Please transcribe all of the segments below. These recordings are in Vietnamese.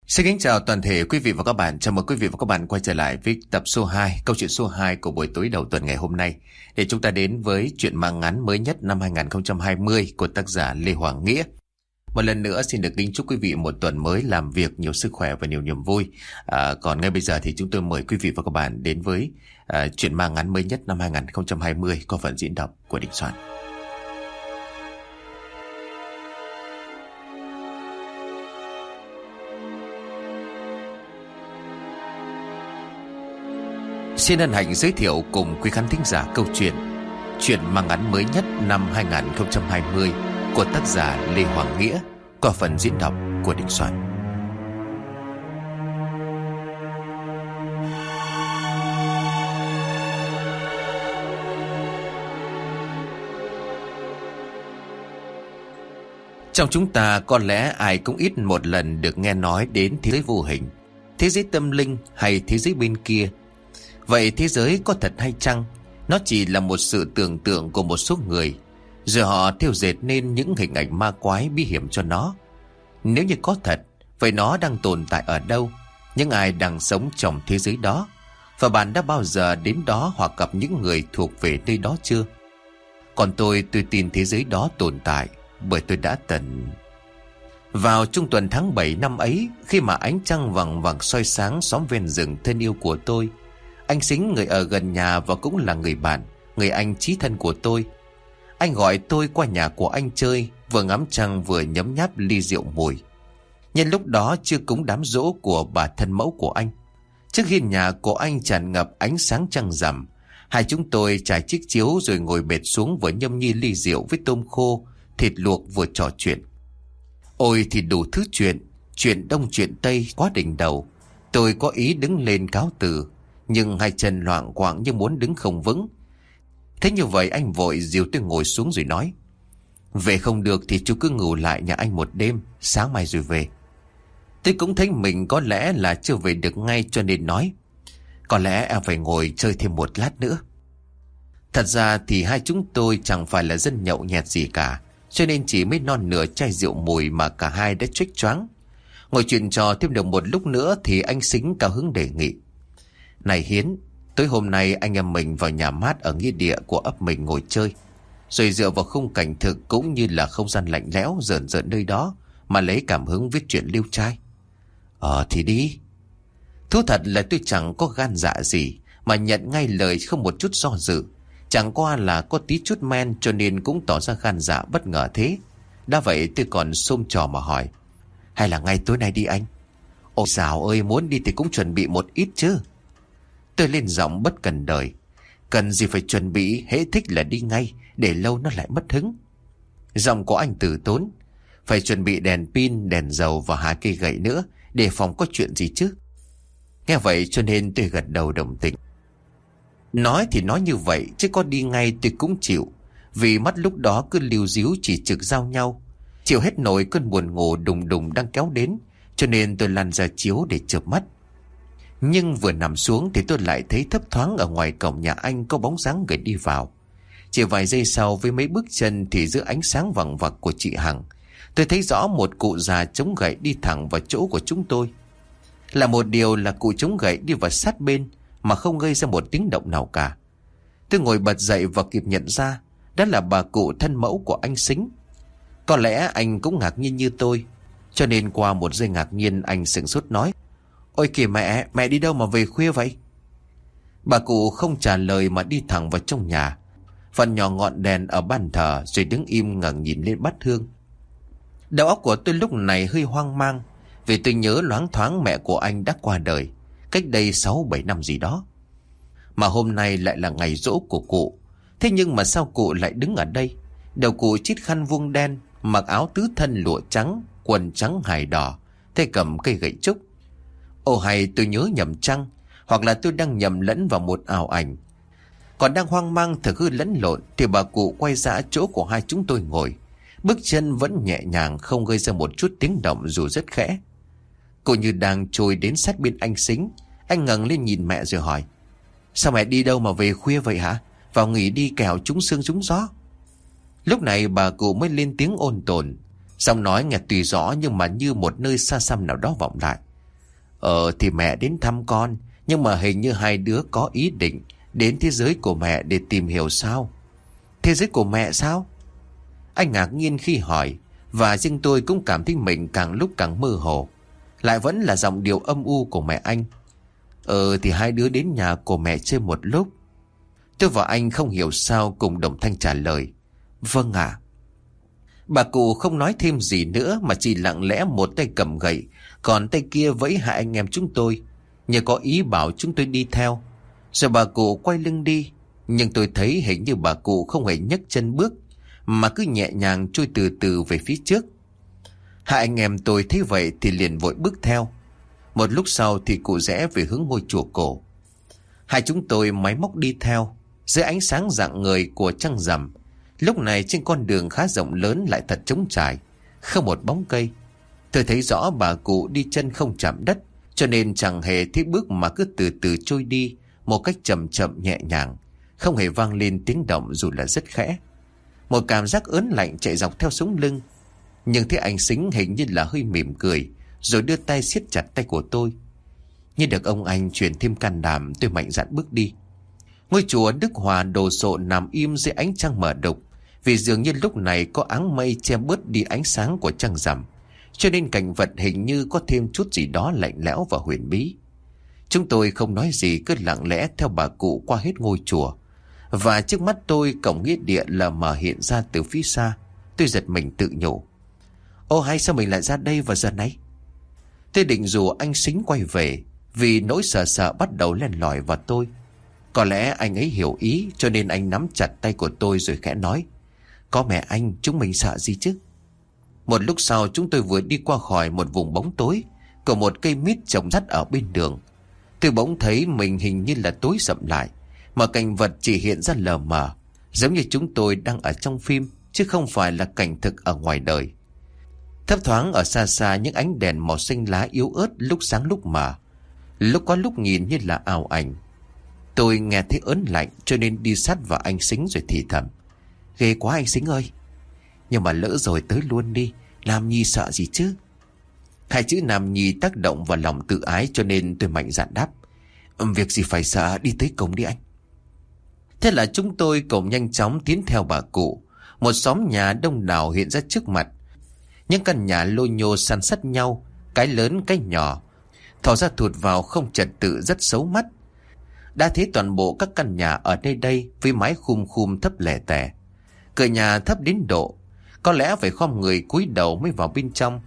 Xin kính chào toàn thể quý vị và các bạn. Chào mừng quý vị và các bạn quay trở lại với tập số 2, câu chuyện số 2 của buổi tối đầu tuần ngày hôm nay. Để chúng ta đến với chuyện mang ngắn mới nhất năm 2020 của tác giả Lê Hoàng Nghĩa. Một lần nữa xin được kính chúc quý vị một tuần mới làm việc nhiều sức khỏe và nhiều niềm vui. Còn ngay bây giờ thì chúng tôi mời quý vị và các bạn đến với chuyện mang ngắn mới nhất năm 2020 có phần diễn đọc của Đình Soạn. Xin hân hạnh giới thiệu cùng quý khán thính giả câu chuyện mang ngắn mới nhất năm 2020 của tác giả Lê Hoàng Nghĩa qua phần diễn đọc của Đình Soạn. Trong chúng ta có lẽ ai cũng ít một lần được nghe nói đến thế giới vô hình, thế giới tâm linh hay thế giới bên kia. Vậy thế giới có thật hay chăng? Nó chỉ là một sự tưởng tượng của một số người, rồi họ thêu dệt nên những hình ảnh ma quái bí hiểm cho nó. Nếu như có thật, vậy nó đang tồn tại ở đâu? Những ai đang sống trong thế giới đó? Và bạn đã bao giờ đến đó hoặc gặp những người thuộc về nơi đó chưa? Còn tôi tin thế giới đó tồn tại, bởi tôi đã từng... Vào trung tuần tháng 7 năm ấy, khi mà ánh trăng vằng vặc soi sáng xóm ven rừng thân yêu của tôi, anh Sính, người ở gần nhà và cũng là người bạn, người anh chí thân của tôi. Anh gọi tôi qua nhà của anh chơi, vừa ngắm trăng vừa nhấm nháp ly rượu mùi. Nhân lúc đó chưa cúng đám giỗ của bà thân mẫu của anh. Trước hiên nhà của anh tràn ngập ánh sáng trăng rằm. Hai chúng tôi trải chiếc chiếu rồi ngồi bệt xuống vừa nhâm nhi ly rượu với tôm khô, thịt luộc vừa trò chuyện. Ôi thì đủ thứ chuyện đông chuyện tây quá đỉnh đầu. Tôi có ý đứng lên cáo từ, nhưng hai chân loạng quạng như muốn đứng không vững. Thế như vậy anh vội dìu tôi ngồi xuống rồi nói: "Về không được thì chú cứ ngủ lại nhà anh một đêm, sáng mai rồi về." Tôi cũng thấy mình có lẽ là chưa về được ngay, cho nên nói: "Có lẽ em phải ngồi chơi thêm một lát nữa." Thật ra thì hai chúng tôi chẳng phải là dân nhậu nhẹt gì cả, cho nên chỉ mới non nửa chai rượu mùi mà cả hai đã choáng choáng. Ngồi chuyện trò thêm được một lúc nữa thì anh Sính cao hứng đề nghị: "Này Hiến, tối hôm nay anh em mình vào nhà mát ở nghĩa địa của ấp mình ngồi chơi, rồi dựa vào khung cảnh thực cũng như là không gian lạnh lẽo rợn rợn nơi đó mà lấy cảm hứng viết chuyện liêu trai." Thì đi." Thú thật là tôi chẳng có gan dạ gì mà nhận ngay lời không một chút do dự. Chẳng qua là có tí chút men cho nên cũng tỏ ra gan dạ bất ngờ thế. Đã vậy tôi còn xôm trò mà hỏi: "Hay là ngay tối nay đi anh?" "Ôi dào ơi, muốn đi thì cũng chuẩn bị một ít chứ." Tôi lên giọng bất cần đời: "Cần gì phải chuẩn bị, hễ thích là đi ngay, để lâu nó lại mất hứng." Giọng của anh từ tốn: "Phải chuẩn bị đèn pin, đèn dầu và 2 cây gậy nữa, để phòng có chuyện gì chứ." Nghe vậy cho nên tôi gật đầu đồng tình. Nói thì nói như vậy, chứ có đi ngay tôi cũng chịu, vì mắt lúc đó cứ líu díu chỉ trực giao nhau. Chịu hết nổi cơn buồn ngủ đùng đùng đang kéo đến, cho nên tôi lăn ra chiếu để chợp mắt. Nhưng vừa nằm xuống thì tôi lại thấy thấp thoáng ở ngoài cổng nhà anh có bóng dáng người đi vào. Chỉ vài giây sau, với mấy bước chân thì giữa ánh sáng vằng vặc của chị Hằng, tôi thấy rõ một cụ già chống gậy đi thẳng vào chỗ của chúng tôi. Là một điều là cụ chống gậy đi vào sát bên mà không gây ra một tiếng động nào cả. Tôi ngồi bật dậy và kịp nhận ra đó là bà cụ thân mẫu của anh Sính. Có lẽ anh cũng ngạc nhiên như tôi, cho nên qua một giây ngạc nhiên anh sửng sốt nói: "Ôi kìa mẹ đi đâu mà về khuya vậy?" Bà cụ không trả lời mà đi thẳng vào trong nhà, phần nhỏ ngọn đèn ở bàn thờ, rồi đứng im ngẩng nhìn lên bát hương. Đầu óc của tôi lúc này hơi hoang mang, vì tôi nhớ loáng thoáng mẹ của anh đã qua đời cách đây 6-7 năm gì đó. Mà hôm nay lại là ngày giỗ của cụ. Thế nhưng mà sao cụ lại đứng ở đây? Đầu cụ chít khăn vuông đen, mặc áo tứ thân lụa trắng, quần trắng hài đỏ, tay cầm cây gậy trúc. Ồ hay tôi nhớ nhầm chăng? Hoặc là tôi đang nhầm lẫn vào một ảo ảnh? Còn đang hoang mang thực hư lẫn lộn thì bà cụ quay ra chỗ của hai chúng tôi ngồi, bước chân vẫn nhẹ nhàng, không gây ra một chút tiếng động dù rất khẽ. Cô như đang trôi đến sát bên anh Sính. Anh ngẩng lên nhìn mẹ rồi hỏi: "Sao mẹ đi đâu mà về khuya vậy hả? Vào nghỉ đi kẻo trúng sương trúng gió." Lúc này bà cụ mới lên tiếng ôn tồn, giọng nói nghe tùy rõ nhưng mà như một nơi xa xăm nào đó vọng lại: Thì mẹ đến thăm con, nhưng mà hình như hai đứa có ý định đến thế giới của mẹ để tìm hiểu sao. Thế giới của mẹ sao? Anh ngạc nhiên khi hỏi, và riêng tôi cũng cảm thấy mình càng lúc càng mơ hồ. Lại vẫn là giọng điệu âm u của mẹ anh. Thì hai đứa đến nhà của mẹ chơi một lúc. Tôi và anh không hiểu sao cùng đồng thanh trả lời: Vâng ạ. Bà cụ không nói thêm gì nữa mà chỉ lặng lẽ một tay cầm gậy, còn tay kia vẫy hai anh em chúng tôi, như có ý bảo chúng tôi đi theo. Rồi bà cụ quay lưng đi, nhưng tôi thấy hình như bà cụ không hề nhấc chân bước, mà cứ nhẹ nhàng trôi từ từ về phía trước. Hai anh em tôi thấy vậy thì liền vội bước theo. Một lúc sau thì cụ rẽ về hướng ngôi chùa cổ. Hai chúng tôi máy móc đi theo dưới ánh sáng rạng ngời của trăng rằm. Lúc này trên con đường khá rộng lớn lại thật trống trải, không một bóng cây. Tôi thấy rõ bà cụ đi chân không chạm đất, cho nên chẳng hề thấy bước mà cứ từ từ trôi đi một cách chậm chậm nhẹ nhàng, không hề vang lên tiếng động dù là rất khẽ. Một cảm giác ớn lạnh chạy dọc theo sống lưng. Nhưng thấy anh Sính hình như là hơi mỉm cười, rồi đưa tay siết chặt tay của tôi. Như được ông anh truyền thêm can đảm, tôi mạnh dạn bước đi. Ngôi chùa Đức Hòa đồ sộ nằm im dưới ánh trăng mờ đục, vì dường như lúc này có áng mây che bớt đi ánh sáng của trăng rằm, cho nên cảnh vật hình như có thêm chút gì đó lạnh lẽo và huyền bí. Chúng tôi không nói gì, cứ lặng lẽ theo bà cụ qua hết ngôi chùa. Và trước mắt tôi cổng nghĩa địa lờ mờ hiện ra từ phía xa. Tôi giật mình tự nhủ: Ô hay, sao mình lại ra đây vào giờ này? Tôi định rủ anh Sính quay về, vì nỗi sợ bắt đầu len lỏi vào tôi. Có lẽ anh ấy hiểu ý, cho nên anh nắm chặt tay của tôi rồi khẽ nói: Có mẹ anh, chúng mình sợ gì chứ? Một lúc sau chúng tôi vừa đi qua khỏi một vùng bóng tối của một cây mít trồng rắt ở bên đường. Tôi bỗng thấy mình hình như là tối sậm lại, mà cảnh vật chỉ hiện ra lờ mờ, giống như chúng tôi đang ở trong phim, chứ không phải là cảnh thực ở ngoài đời. Thấp thoáng ở xa xa những ánh đèn màu xanh lá yếu ớt, lúc sáng lúc mờ, lúc có lúc nhìn như là ảo ảnh. Tôi nghe thấy ớn lạnh, cho nên đi sát vào anh Sính rồi thì thầm: Ghê quá anh Sính ơi. Nhưng mà lỡ rồi tới luôn đi, Nam Nhi sợ gì chứ? Hai chữ Nam Nhi tác động vào lòng tự ái, cho nên tôi mạnh dạn đáp: Việc gì phải sợ, đi tới cổng đi anh. Thế là chúng tôi cùng nhanh chóng tiến theo bà cụ. Một xóm nhà đông đảo hiện ra trước mặt. Những căn nhà lô nhô san sát nhau, cái lớn cái nhỏ, thò ra thụt vào không trật tự, rất xấu mắt. Đã thấy toàn bộ các căn nhà ở đây với mái khum thấp lẻ tẻ. Cửa nhà thấp đến độ có lẽ phải khom người cúi đầu mới vào bên trong.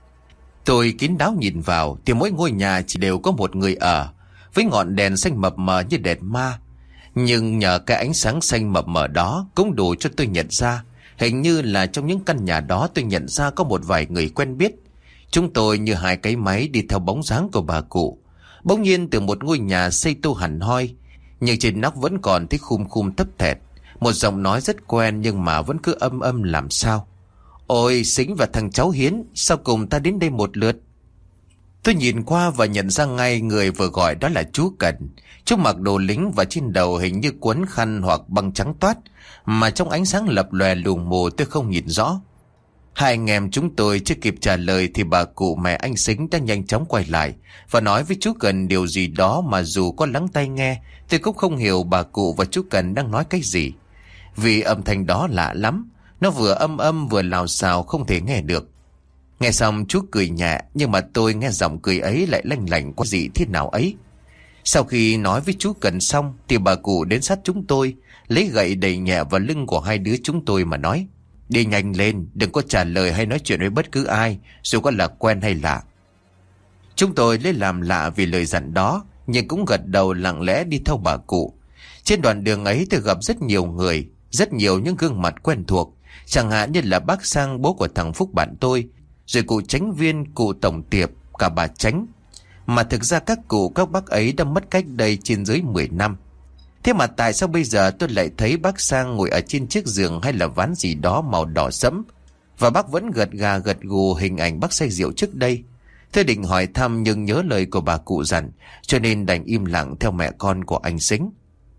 Tôi kín đáo nhìn vào thì mỗi ngôi nhà chỉ đều có một người ở, với ngọn đèn xanh mập mờ như đèn ma. Nhưng nhờ cái ánh sáng xanh mập mờ đó cũng đủ cho tôi nhận ra, hình như là trong những căn nhà đó tôi nhận ra có một vài người quen biết. Chúng tôi như hai cái máy đi theo bóng dáng của bà cụ. Bỗng nhiên từ một ngôi nhà xây tô hẳn hoi, nhưng trên nóc vẫn còn thấy khum thấp thẹt, một giọng nói rất quen nhưng mà vẫn cứ âm làm sao: Ôi Sính và thằng cháu Hiến, sao cùng ta đến đây một lượt? Tôi nhìn qua và nhận ra ngay người vừa gọi đó là chú Cần. Chú mặc đồ lính và trên đầu hình như quấn khăn hoặc băng trắng toát, mà trong ánh sáng lập lòe lù mù tôi không nhìn rõ. Hai anh em chúng tôi chưa kịp trả lời thì bà cụ mẹ anh Sính đã nhanh chóng quay lại và nói với chú Cần điều gì đó mà dù có lắng tai nghe, tôi cũng không hiểu bà cụ và chú Cần đang nói cái gì. Vì âm thanh đó lạ lắm, nó vừa âm vừa lào xào không thể nghe được. Nghe xong chú cười nhẹ, nhưng mà tôi nghe giọng cười ấy lại lanh lảnh quá dị thế nào ấy. Sau khi nói với chú Cần xong thì bà cụ đến sát chúng tôi, lấy gậy đẩy nhẹ vào lưng của hai đứa chúng tôi mà nói: Đi nhanh lên, đừng có trả lời hay nói chuyện với bất cứ ai, dù có là quen hay lạ. Chúng tôi lấy làm lạ vì lời dặn đó, nhưng cũng gật đầu lặng lẽ đi theo bà cụ. Trên đoạn đường ấy tôi gặp rất nhiều người, rất nhiều những gương mặt quen thuộc, chẳng hạn như là bác Sang, bố của thằng Phúc bạn tôi, rồi cụ Chánh Viên, cụ Tổng Tiệp, cả bà Chánh. Mà thực ra các cụ các bác ấy đã mất cách đây trên dưới 10 năm. Thế mà tại sao bây giờ tôi lại thấy bác Sang ngồi ở trên chiếc giường hay là ván gì đó màu đỏ sẫm, và bác vẫn gật gà gật gù hình ảnh bác say rượu trước đây. Tôi định hỏi thăm nhưng nhớ lời của bà cụ dặn, cho nên đành im lặng theo mẹ con của anh Sính.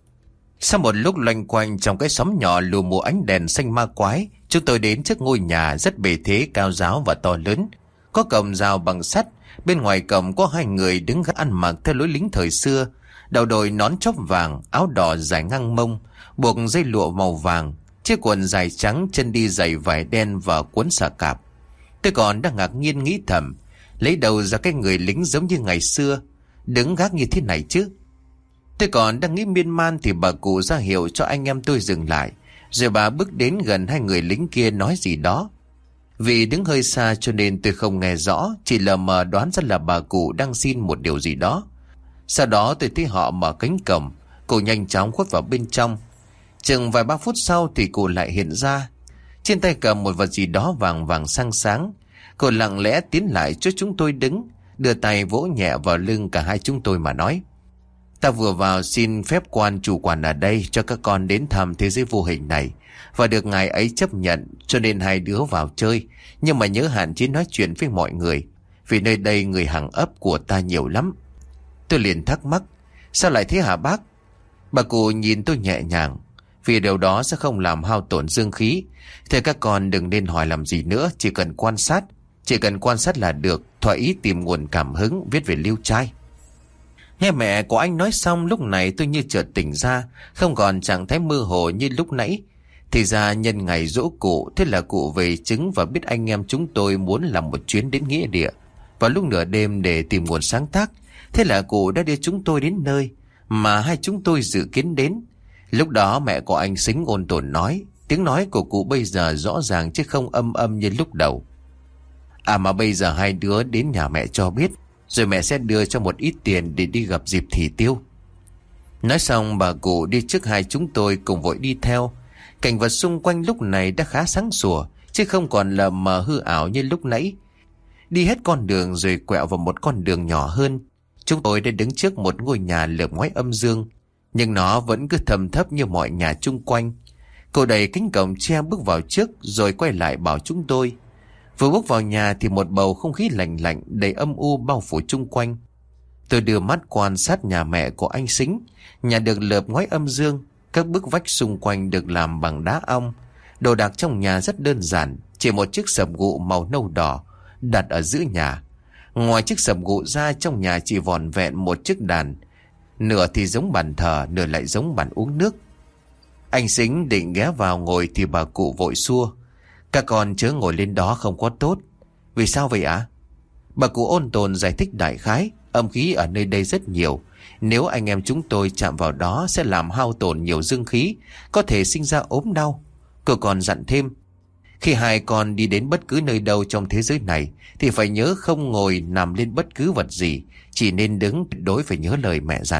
Sau một lúc loanh quanh trong cái xóm nhỏ lù mù ánh đèn xanh ma quái, chúng tôi đến trước ngôi nhà rất bề thế, cao ráo và to lớn. Có cổng rào bằng sắt, Bên ngoài cổng có hai người đứng gác ăn mặc theo lối lính thời xưa, đầu đội nón chóp vàng, áo đỏ dài ngang mông, buộc dây lụa màu vàng, chiếc quần dài trắng, chân đi giày vải đen và cuốn xà cạp. Tôi còn đang ngạc nhiên nghĩ thầm, lấy đầu ra cái người lính giống như ngày xưa, đứng gác như thế này chứ. Tôi còn đang nghĩ miên man thì bà cụ ra hiệu cho anh em tôi dừng lại, rồi bà bước đến gần hai người lính kia nói gì đó. Vì đứng hơi xa cho nên tôi không nghe rõ, chỉ lờ mờ đoán ra là bà cụ đang xin một điều gì đó. Sau đó tôi thấy họ mở cánh cổng, cụ nhanh chóng khuất vào bên trong. Chừng vài ba phút sau thì cụ lại hiện ra, trên tay cầm một vật gì đó vàng vàng sáng sáng. Cụ lặng lẽ tiến lại chỗ chúng tôi đứng, đưa tay vỗ nhẹ vào lưng cả hai chúng tôi mà nói: "Ta vừa vào xin phép quan chủ quản ở đây cho các con đến thăm thế giới vô hình này, và được ngài ấy chấp nhận, cho nên hai đứa vào chơi, nhưng mà nhớ hạn chế nói chuyện với mọi người, vì nơi đây người hàng ấp của ta nhiều lắm." Tôi liền thắc mắc: "Sao lại thế hả bác?" Bà cụ nhìn tôi nhẹ nhàng: "Vì điều đó sẽ không làm hao tổn dương khí. Thế các con đừng nên hỏi làm gì nữa, chỉ cần quan sát là được, thỏa ý tìm nguồn cảm hứng viết về liêu trai." Nghe mẹ của anh nói xong, lúc này tôi như chợt tỉnh ra, không còn trạng thái mơ hồ như lúc nãy. Thì ra nhân ngày giỗ cụ, thế là cụ về chứng và biết anh em chúng tôi muốn làm một chuyến đến nghĩa địa vào lúc nửa đêm để tìm nguồn sáng tác. Thế là cụ đã đưa chúng tôi đến nơi mà hai chúng tôi dự kiến đến. Lúc đó mẹ của anh Sính ôn tồn nói, tiếng nói của cụ bây giờ rõ ràng chứ không âm âm như lúc đầu: "À mà bây giờ hai đứa đến nhà mẹ cho biết, rồi mẹ sẽ đưa cho một ít tiền để đi gặp dịp thì tiêu." Nói xong bà cụ đi trước hai chúng tôi cùng vội đi theo. Cảnh vật xung quanh lúc này đã khá sáng sủa, chứ không còn lờ mờ hư ảo như lúc nãy. Đi hết con đường rồi quẹo vào một con đường nhỏ hơn. Chúng tôi đã đứng trước một ngôi nhà lợp ngói âm dương, nhưng nó vẫn cứ trầm thấp như mọi nhà chung quanh. Cô đẩy cánh cổng tre bước vào trước, rồi quay lại bảo chúng tôi. Vừa bước vào nhà thì một bầu không khí lạnh lạnh đầy âm u bao phủ chung quanh. Tôi đưa mắt quan sát nhà mẹ của anh Sính. Nhà được lợp ngói âm dương, các bức vách xung quanh được làm bằng đá ong. Đồ đạc trong nhà rất đơn giản, chỉ một chiếc sập gụ màu nâu đỏ đặt ở giữa nhà. Ngoài chiếc sập gụ ra, trong nhà chỉ vỏn vẹn một chiếc đàn, nửa thì giống bàn thờ, nửa lại giống bàn uống nước. Anh Sính định ghé vào ngồi thì bà cụ vội xua: "Các con chớ ngồi lên đó, không có tốt." "Vì sao vậy ạ?" Bà cụ ôn tồn giải thích đại khái: "Âm khí ở nơi đây rất nhiều, nếu anh em chúng tôi chạm vào đó sẽ làm hao tổn nhiều dương khí, có thể sinh ra ốm đau." Cô còn dặn thêm: "Khi hai con đi đến bất cứ nơi đâu trong thế giới này thì phải nhớ không ngồi nằm lên bất cứ vật gì, chỉ nên đứng, tuyệt đối phải nhớ lời mẹ dặn."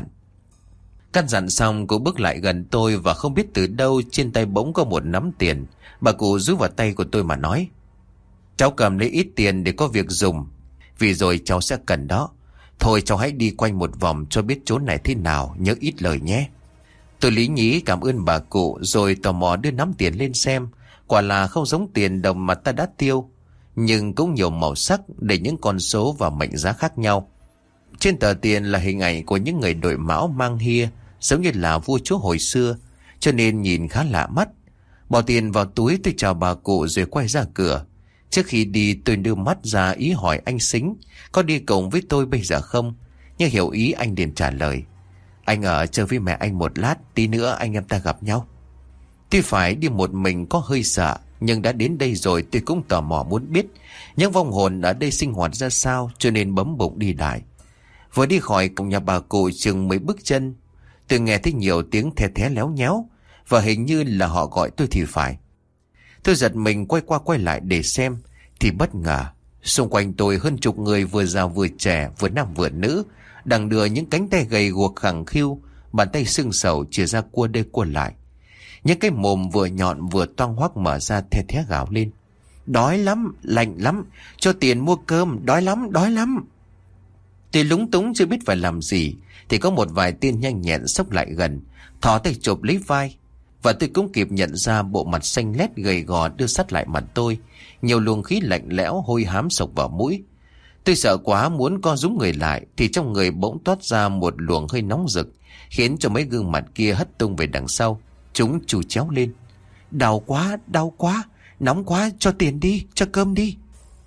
Căn dặn xong, cô bước lại gần tôi và không biết từ đâu trên tay bỗng có một nắm tiền. Bà cụ rút vào tay của tôi mà nói: "Cháu cầm lấy ít tiền để có việc dùng, vì rồi cháu sẽ cần đó. Thôi cháu hãy đi quanh một vòng cho biết chốn này thế nào, nhớ ít lời nhé." Tôi lý nhí cảm ơn bà cụ, rồi tò mò đưa nắm tiền lên xem. Quả là không giống tiền đồng mà ta đã tiêu, nhưng cũng nhiều màu sắc, để những con số và mệnh giá khác nhau. Trên tờ tiền là hình ảnh của những người đội mão mang hia, giống như là vua chúa hồi xưa, cho nên nhìn khá lạ mắt. Bỏ tiền vào túi, tôi chào bà cụ rồi quay ra cửa. Trước khi đi, tôi đưa mắt ra ý hỏi anh Sính có đi cùng với tôi bây giờ không, nhưng hiểu ý anh liền trả lời: "Anh ở chơi với mẹ anh một lát, tí nữa anh em ta gặp nhau." Tuy phải đi một mình có hơi sợ, nhưng đã đến đây rồi tôi cũng tò mò muốn biết những vong hồn ở đây sinh hoạt ra sao, cho nên bấm bụng đi đại. Vừa đi khỏi cổng nhà bà cụ chừng mấy bước chân, tôi nghe thấy nhiều tiếng the thé léo nhéo, và hình như là họ gọi tôi thì phải. Tôi giật mình quay qua quay lại để xem, thì bất ngờ xung quanh tôi hơn chục người, vừa già vừa trẻ, vừa nam vừa nữ, đằng đưa những cánh tay gầy guộc khẳng khiu, bàn tay sưng sầu chìa ra cua đây cua lại. Những cái mồm vừa nhọn vừa toang hoác mở ra the thé gào lên: "Đói lắm, lạnh lắm, cho tiền mua cơm, đói lắm, đói lắm." Tôi lúng túng chưa biết phải làm gì, thì có một vài tên nhanh nhẹn xốc lại gần, thò tay chụp lấy vai, và tôi cũng kịp nhận ra bộ mặt xanh lét gầy gò đưa sát lại mặt tôi. Nhiều luồng khí lạnh lẽo hôi hám sộc vào mũi. Tôi sợ quá muốn co rúm người lại, thì trong người bỗng toát ra một luồng hơi nóng rực, khiến cho mấy gương mặt kia hất tung về đằng sau. Chúng chù chéo lên: "Đau quá, nóng quá, cho tiền đi, cho cơm đi."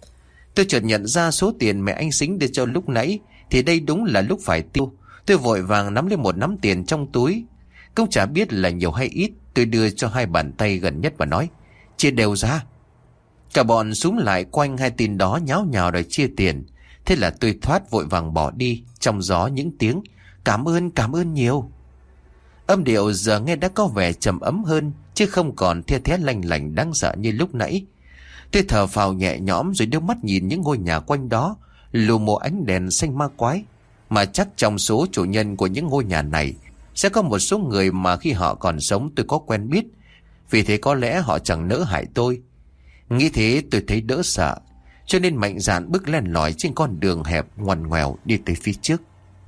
Tôi chợt nhận ra số tiền mẹ anh Sính đưa cho lúc nãy thì đây đúng là lúc phải tiêu. Tôi vội vàng nắm lên một nắm tiền trong túi. Cũng chả biết là nhiều hay ít, tôi đưa cho hai bàn tay gần nhất và nói: chia đều ra. Cả bọn xúm lại quanh hai tên đó nháo nhào đòi chia tiền. Thế là tôi thoát vội vàng bỏ đi, trong gió những tiếng cảm ơn nhiều. Âm điệu giờ nghe đã có vẻ trầm ấm hơn, chứ không còn the thé lanh lảnh đáng sợ như lúc nãy. Tôi thở phào nhẹ nhõm rồi đưa mắt nhìn những ngôi nhà quanh đó, lù mù ánh đèn xanh ma quái. Mà chắc trong số chủ nhân của những ngôi nhà này sẽ có một số người mà khi họ còn sống tôi có quen biết. Vì thế có lẽ họ chẳng nỡ hại tôi. Nghĩ thế tôi thấy đỡ sợ, cho nên mạnh dạn bước len lỏi trên con đường hẹp ngoằn ngoèo đi tới phía trước.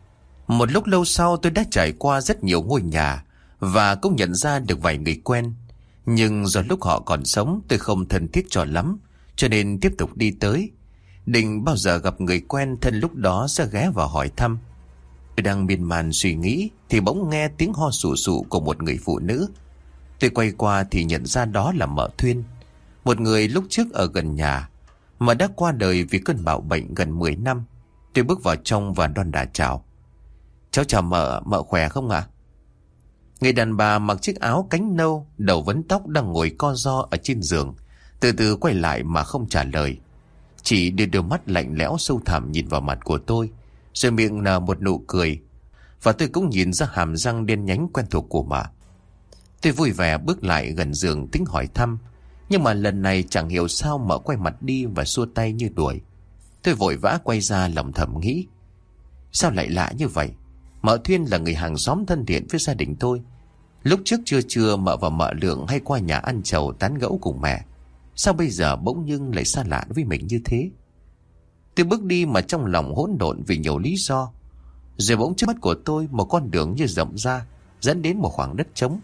Một lúc lâu sau tôi đã trải qua rất nhiều ngôi nhà và cũng nhận ra được vài người quen. Nhưng do lúc họ còn sống tôi không thân thiết cho lắm, cho nên tiếp tục đi tới. Định bao giờ gặp người quen thân lúc đó sẽ ghé vào hỏi thăm. Tôi đang miên man suy nghĩ thì bỗng nghe tiếng ho sù sụ của một người phụ nữ. Tôi quay qua thì nhận ra đó là mợ Thuyên, một người lúc trước ở gần nhà mà đã qua đời vì cơn bạo bệnh gần 10 năm. Tôi bước vào trong và đon đả chào: cháu chào mợ khỏe không ạ? Người đàn bà mặc chiếc áo cánh nâu, đầu vấn tóc đang ngồi co ro ở trên giường, từ từ quay lại mà không trả lời. Chỉ đưa đôi mắt lạnh lẽo sâu thẳm nhìn vào mặt của tôi, rồi miệng nở một nụ cười. Và tôi cũng nhìn ra hàm răng đen nhánh quen thuộc của mợ. Tôi vui vẻ bước lại gần giường tính hỏi thăm, nhưng mà lần này chẳng hiểu sao mợ quay mặt đi và xua tay như đuổi. Tôi vội vã quay ra lòng thầm nghĩ: sao lại lạ như vậy? Mợ Thuyên là người hàng xóm thân thiện với gia đình tôi. Lúc trước trưa mợ và mợ Lượng hay qua nhà ăn trầu tán gẫu cùng mẹ. Sao bây giờ bỗng dưng lại xa lạ với mình như thế? Tôi bước đi mà trong lòng hỗn độn vì nhiều lý do. Rồi bỗng trước mắt của tôi một con đường như rộng ra, dẫn đến một khoảng đất trống.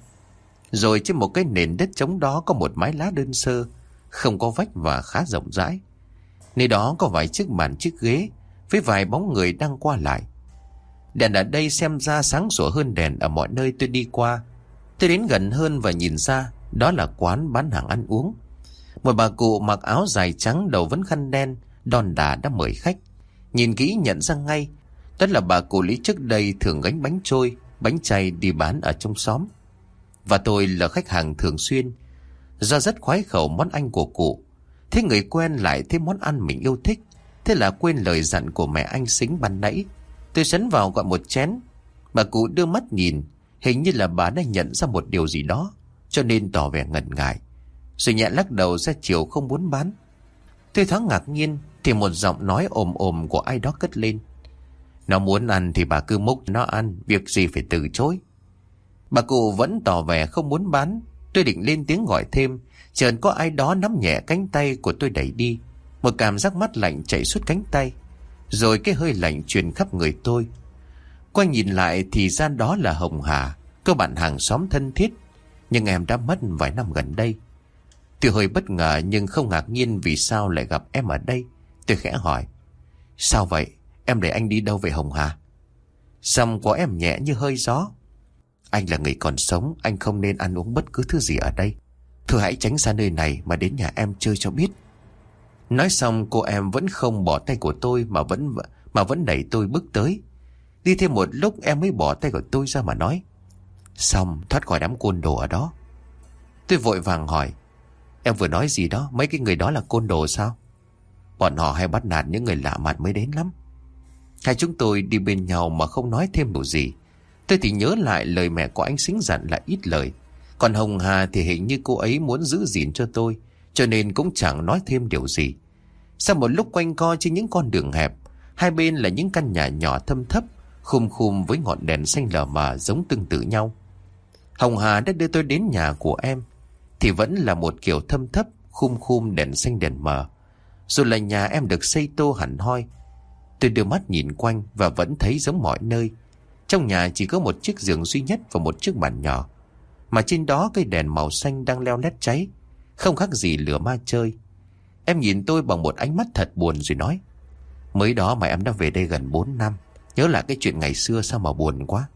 Rồi trên một cái nền đất trống đó có một mái lá đơn sơ, không có vách và khá rộng rãi. Nơi đó có vài chiếc bàn chiếc ghế với vài bóng người đang qua lại. Đèn ở đây xem ra sáng sủa hơn đèn ở mọi nơi tôi đi qua. Tôi đến gần hơn và nhìn ra đó là quán bán hàng ăn uống. Một bà cụ mặc áo dài trắng, đầu vấn khăn đen, đon đả đã mời khách. Nhìn kỹ nhận ra ngay, đó là bà cụ Lý trước đây thường gánh bánh trôi, bánh chay đi bán ở trong xóm. Và tôi là khách hàng thường xuyên, do rất khoái khẩu món ăn của cụ. Thế người quen lại thêm món ăn mình yêu thích, thế là quên lời dặn của mẹ anh Sính ban nãy. Tôi sấn vào gọi một chén. Bà cụ đưa mắt nhìn, hình như là bà đã nhận ra một điều gì đó, cho nên tỏ vẻ ngần ngại, rồi nhẹ lắc đầu ra chiều không muốn bán. Tôi thoáng ngạc nhiên thì một giọng nói ồm ồm của ai đó cất lên: nó muốn ăn thì bà cứ múc nó ăn, việc gì phải từ chối. Bà cụ vẫn tỏ vẻ không muốn bán. Tôi định lên tiếng gọi thêm, chợt có ai đó nắm nhẹ cánh tay của tôi đẩy đi. Một cảm giác mát lạnh chạy suốt cánh tay, rồi cái hơi lạnh truyền khắp người tôi. Quay nhìn lại thì ra đó là Hồng Hà, cô bạn hàng xóm thân thiết, nhưng em đã mất vài năm gần đây. Tôi hơi bất ngờ nhưng không ngạc nhiên vì sao lại gặp em ở đây. Tôi khẽ hỏi: sao vậy? Em để anh đi đâu vậy Hồng Hà? Giọng của em nhẹ như hơi gió: anh là người còn sống, anh không nên ăn uống bất cứ thứ gì ở đây. Thôi hãy tránh xa nơi này mà đến nhà em chơi cho biết. Nói xong cô em vẫn không bỏ tay của tôi mà vẫn đẩy tôi bước tới. Đi thêm một lúc em mới bỏ tay của tôi ra mà nói: xong, thoát khỏi đám côn đồ ở đó. Tôi vội vàng hỏi: em vừa nói gì đó? Mấy cái người đó là côn đồ sao? Bọn họ hay bắt nạt những người lạ mặt mới đến lắm. Hai chúng tôi đi bên nhau mà không nói thêm điều gì. Tôi thì nhớ lại lời mẹ của anh Sính dặn là ít lời. Còn Hồng Hà thì hình như cô ấy muốn giữ gìn cho tôi, cho nên cũng chẳng nói thêm điều gì. Sau một lúc quanh co trên những con đường hẹp, hai bên là những căn nhà nhỏ thâm thấp, khum khum với ngọn đèn xanh lờ mờ giống tương tự nhau. Hồng Hà đã đưa tôi đến nhà của em, thì vẫn là một kiểu thâm thấp, khum khum đèn xanh đèn mờ. Rồi là nhà em được xây tô hẳn hoi. Tôi đưa mắt nhìn quanh và vẫn thấy giống mọi nơi. Trong nhà chỉ có một chiếc giường duy nhất và một chiếc bàn nhỏ, mà trên đó cây đèn màu xanh đang leo lét cháy, không khác gì lửa ma chơi. Em nhìn tôi bằng một ánh mắt thật buồn rồi nói: mới đó mà em đã về đây gần 4 năm. Nhớ lại cái chuyện ngày xưa sao mà buồn quá.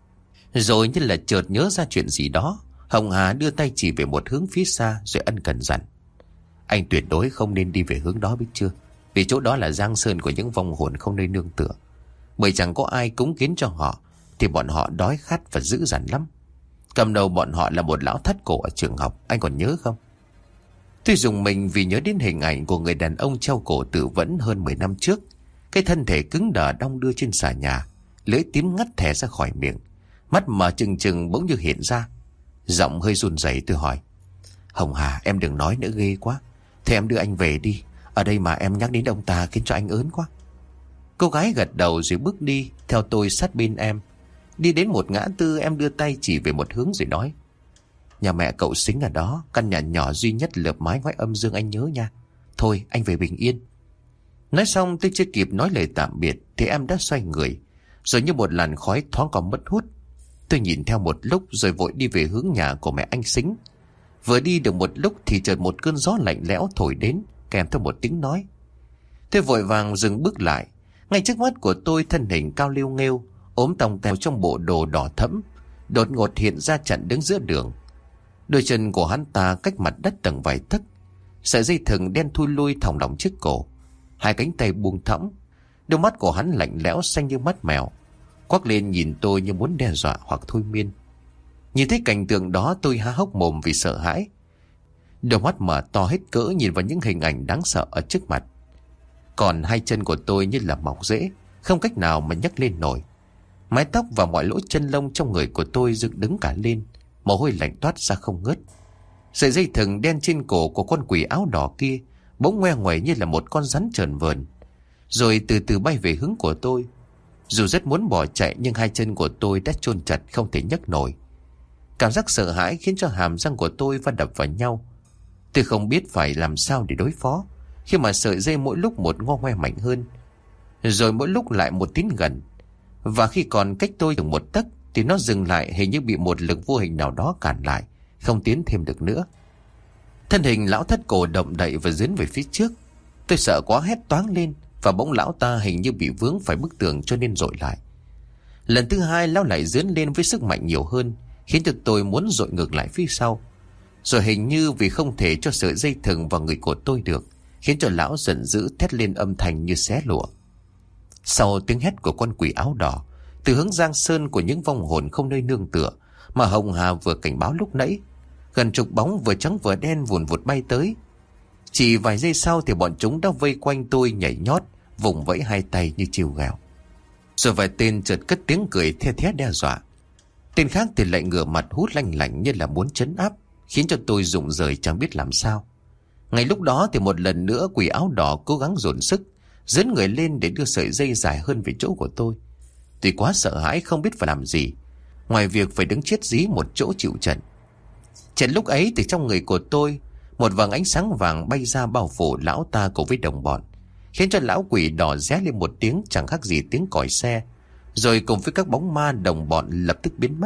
Rồi như là chợt nhớ ra chuyện gì đó, Hồng Hà đưa tay chỉ về một hướng phía xa rồi ân cần dặn: anh tuyệt đối không nên đi về hướng đó biết chưa? Vì chỗ đó là giang sơn của những vong hồn không nơi nương tựa. Bởi chẳng có ai cúng kiến cho họ, thì bọn họ đói khát và dữ dằn lắm. Cầm đầu bọn họ là một lão thắt cổ ở trường học, anh còn nhớ không? Tôi dùng mình vì nhớ đến hình ảnh của người đàn ông treo cổ tự vẫn hơn 10 năm trước. Cái thân thể cứng đờ đong đưa trên xà nhà, lưỡi tím ngắt thẻ ra khỏi miệng, mắt mở trừng trừng bỗng như hiện ra. Giọng hơi run rẩy tôi hỏi: Hồng Hà, em đừng nói nữa, ghê quá. Thế em đưa anh về đi. Ở đây mà em nhắc đến ông ta khiến cho anh ớn quá. Cô gái gật đầu rồi bước đi theo tôi sát bên em. Đi đến một ngã tư, em đưa tay chỉ về một hướng rồi nói: Nhà mẹ cậu Sính ở đó, căn nhà nhỏ duy nhất lợp mái ngói âm dương, anh nhớ nha. Thôi anh về bình yên. Nói xong tôi chưa kịp nói lời tạm biệt thì em đã xoay người, rồi như một làn khói thoáng còn mất hút. Tôi nhìn theo một lúc rồi vội đi về hướng nhà của mẹ anh Sính. Vừa đi được một lúc thì chợt một cơn gió lạnh lẽo thổi đến, kèm theo một tiếng nói. Tôi vội vàng dừng bước lại. Ngay trước mắt của tôi, thân hình cao liêu nghêu, ốm tòng tèo trong bộ đồ đỏ thẫm, đột ngột hiện ra chặn đứng giữa đường. Đôi chân của hắn ta cách mặt đất tầng vài tấc, sợi dây thừng đen thui lui thòng lọng trước cổ, hai cánh tay buông thõng. Đôi mắt của hắn lạnh lẽo xanh như mắt mèo, quắc lên nhìn tôi như muốn đe dọa hoặc thôi miên. Nhìn thấy cảnh tượng đó, tôi há hốc mồm vì sợ hãi. Đôi mắt mở to hết cỡ nhìn vào những hình ảnh đáng sợ ở trước mặt. Còn hai chân của tôi như là mọc rễ, không cách nào mà nhấc lên nổi. Mái tóc và mọi lỗ chân lông trong người của tôi dựng đứng cả lên, mồ hôi lạnh toát ra không ngớt. Sợi dây thừng đen trên cổ của con quỷ áo đỏ kia bỗng ngoe ngoẩy như là một con rắn trờn vờn, rồi từ từ bay về hướng của tôi. Dù rất muốn bỏ chạy nhưng hai chân của tôi đã chôn chặt không thể nhấc nổi. Cảm giác sợ hãi khiến cho hàm răng của tôi va đập vào nhau. Tôi không biết phải làm sao để đối phó, khi mà sợi dây mỗi lúc một ngo ngoe mạnh hơn, rồi mỗi lúc lại một tiến gần. Và khi còn cách tôi được một tấc thì nó dừng lại, hình như bị một lực vô hình nào đó cản lại, không tiến thêm được nữa. Thân hình lão thất cổ động đậy và dướn về phía trước. Tôi sợ quá hét toáng lên, và bỗng lão ta hình như bị vướng phải bức tường cho nên dội lại. Lần thứ hai lão lại dướn lên với sức mạnh nhiều hơn, khiến cho tôi muốn dội ngược lại phía sau. Rồi hình như vì không thể cho sợi dây thừng vào người của tôi được, khiến cho lão giận dữ thét lên âm thanh như xé lụa. Sau tiếng hét của con quỷ áo đỏ, từ hướng giang sơn của những vong hồn không nơi nương tựa mà Hồng Hà vừa cảnh báo lúc nãy, gần chục bóng vừa trắng vừa đen vùn vụt bay tới. Chỉ vài giây sau thì bọn chúng đã vây quanh tôi nhảy nhót, vùng vẫy hai tay như chiêu gào. Rồi vài tên chợt cất tiếng cười the thé đe dọa. Tên khác thì lại ngửa mặt hút lanh lảnh như là muốn trấn áp, khiến cho tôi rụng rời chẳng biết làm sao. Ngay lúc đó thì một lần nữa quỷ áo đỏ cố gắng dồn sức dẫn người lên để đưa sợi dây dài hơn về chỗ của tôi. Tôi quá sợ hãi không biết phải làm gì, ngoài việc phải đứng chết dí một chỗ chịu trận. Trận lúc ấy thì trong người của tôi, một vầng ánh sáng vàng bay ra bao phủ lão ta cùng với đồng bọn, khiến cho lão quỷ đỏ ré lên một tiếng chẳng khác gì tiếng còi xe, rồi cùng với các bóng ma đồng bọn lập tức biến mất.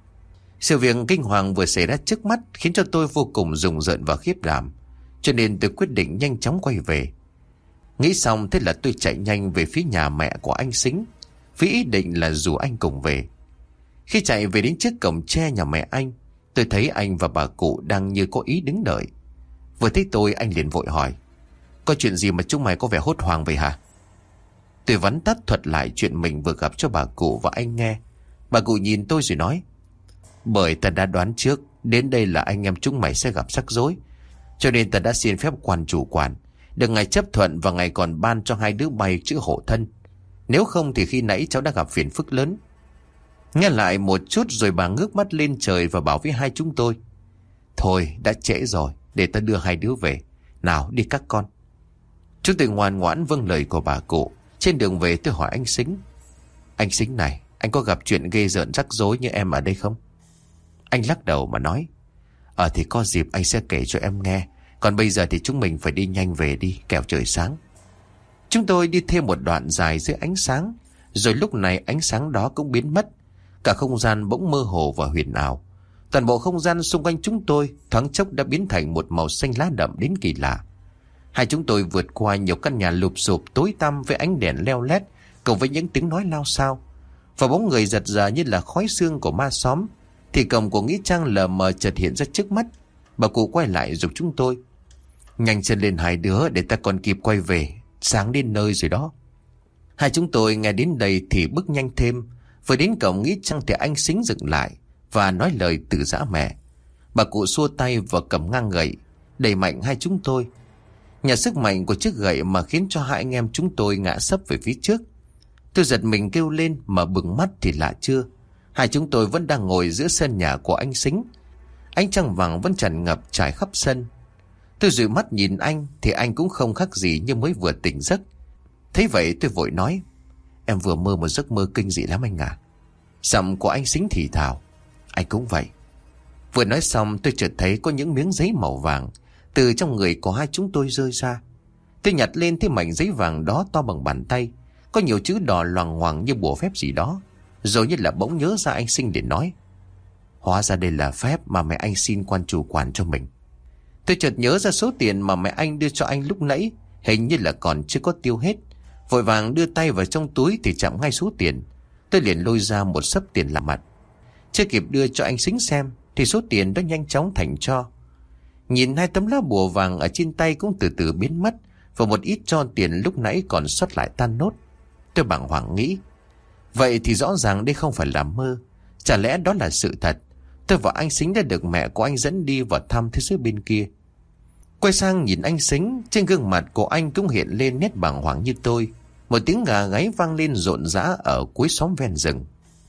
Sự việc kinh hoàng vừa xảy ra trước mắt khiến cho tôi vô cùng rùng rợn và khiếp đảm, cho nên tôi quyết định nhanh chóng quay về. Nghĩ xong thế là tôi chạy nhanh về phía nhà mẹ của anh Sính, với ý định là rủ anh cùng về. Khi chạy về đến trước cổng tre nhà mẹ anh, tôi thấy anh và bà cụ đang như có ý đứng đợi. Vừa thấy tôi, anh liền vội hỏi: Có chuyện gì mà chúng mày có vẻ hốt hoảng vậy hả? Tôi vắn tắt thuật lại chuyện mình vừa gặp cho bà cụ và anh nghe. Bà cụ nhìn tôi rồi nói: Bởi ta đã đoán trước đến đây là anh em chúng mày sẽ gặp rắc rối, cho nên ta đã xin phép quan chủ quản được ngài chấp thuận và ngài còn ban cho hai đứa bay chữ hộ thân. Nếu không thì khi nãy cháu đã gặp phiền phức lớn. Nghe lại một chút rồi bà ngước mắt lên trời và bảo với hai chúng tôi: Thôi đã trễ rồi, để ta đưa hai đứa về. Nào đi các con. Chúng tôi ngoan ngoãn vâng lời của bà cụ. Trên đường về tôi hỏi anh Sính: Anh Sính này, anh có gặp chuyện ghê rợn rắc rối như em ở đây không? Anh lắc đầu mà nói: Thì có dịp anh sẽ kể cho em nghe. Còn bây giờ thì chúng mình phải đi nhanh về đi, kẻo trời sáng. Chúng tôi đi thêm một đoạn dài dưới ánh sáng, rồi lúc này ánh sáng đó cũng biến mất. Cả không gian bỗng mơ hồ và huyền ảo. Toàn bộ không gian xung quanh chúng tôi thoáng chốc đã biến thành một màu xanh lá đậm đến kỳ lạ. Hai chúng tôi vượt qua nhiều căn nhà lụp xụp tối tăm với ánh đèn leo lét, cùng với những tiếng nói lao xao và bóng người giật giật như là khói xương của ma xóm. Thì cổng của nghĩa trang lờ mờ chợt hiện ra trước mắt. Bà cụ quay lại giục chúng tôi: Nhanh chân lên hai đứa để ta còn kịp quay về, sáng đến nơi rồi đó. Hai chúng tôi nghe đến đây thì bước nhanh thêm. Vừa đến cổng nghĩ chăng thì anh Sính dừng lại và nói lời từ giã mẹ. Bà cụ xua tay và cầm ngang gậy, đẩy mạnh hai chúng tôi. Nhờ sức mạnh của chiếc gậy mà khiến cho hai anh em chúng tôi ngã sấp về phía trước. Tôi giật mình kêu lên, mà bừng mắt thì lạ chưa, hai chúng tôi vẫn đang ngồi giữa sân nhà của anh Sính. Ánh trăng vàng vẫn tràn ngập trải khắp sân. Tôi dụi mắt nhìn anh thì anh cũng không khác gì như mới vừa tỉnh giấc. Thấy vậy tôi vội nói: "Em vừa mơ một giấc mơ kinh dị lắm anh à." Giọng của anh Sính thì thào: "Anh cũng vậy." Vừa nói xong tôi chợt thấy có những miếng giấy màu vàng từ trong người của hai chúng tôi rơi ra. Tôi nhặt lên thấy mảnh giấy vàng đó to bằng bàn tay, có nhiều chữ đỏ loằng ngoằng như bùa phép gì đó. Rồi như là bỗng nhớ ra anh Sinh để nói: "Hóa ra đây là phép mà mẹ anh xin quan chủ quản cho mình." Tôi chợt nhớ ra số tiền mà mẹ anh đưa cho anh lúc nãy hình như là còn chưa có tiêu hết. Vội vàng đưa tay vào trong túi thì chạm ngay số tiền. Tôi liền lôi ra một xấp tiền lạ mặt. Chưa kịp đưa cho anh Sính xem thì số tiền đó nhanh chóng thành tro. Nhìn hai tấm lá bùa vàng ở trên tay cũng từ từ biến mất, và một ít tro tiền lúc nãy còn sót lại tan nốt. Tôi bàng hoàng nghĩ: vậy thì rõ ràng đây không phải là mơ, chả lẽ đó là sự thật. Tôi và anh Sính đã được mẹ của anh dẫn đi vào thăm thế giới bên kia. Quay sang nhìn anh Sính, trên gương mặt của anh cũng hiện lên nét bàng hoàng như tôi. Một tiếng gà gáy vang lên rộn rã ở cuối xóm ven rừng.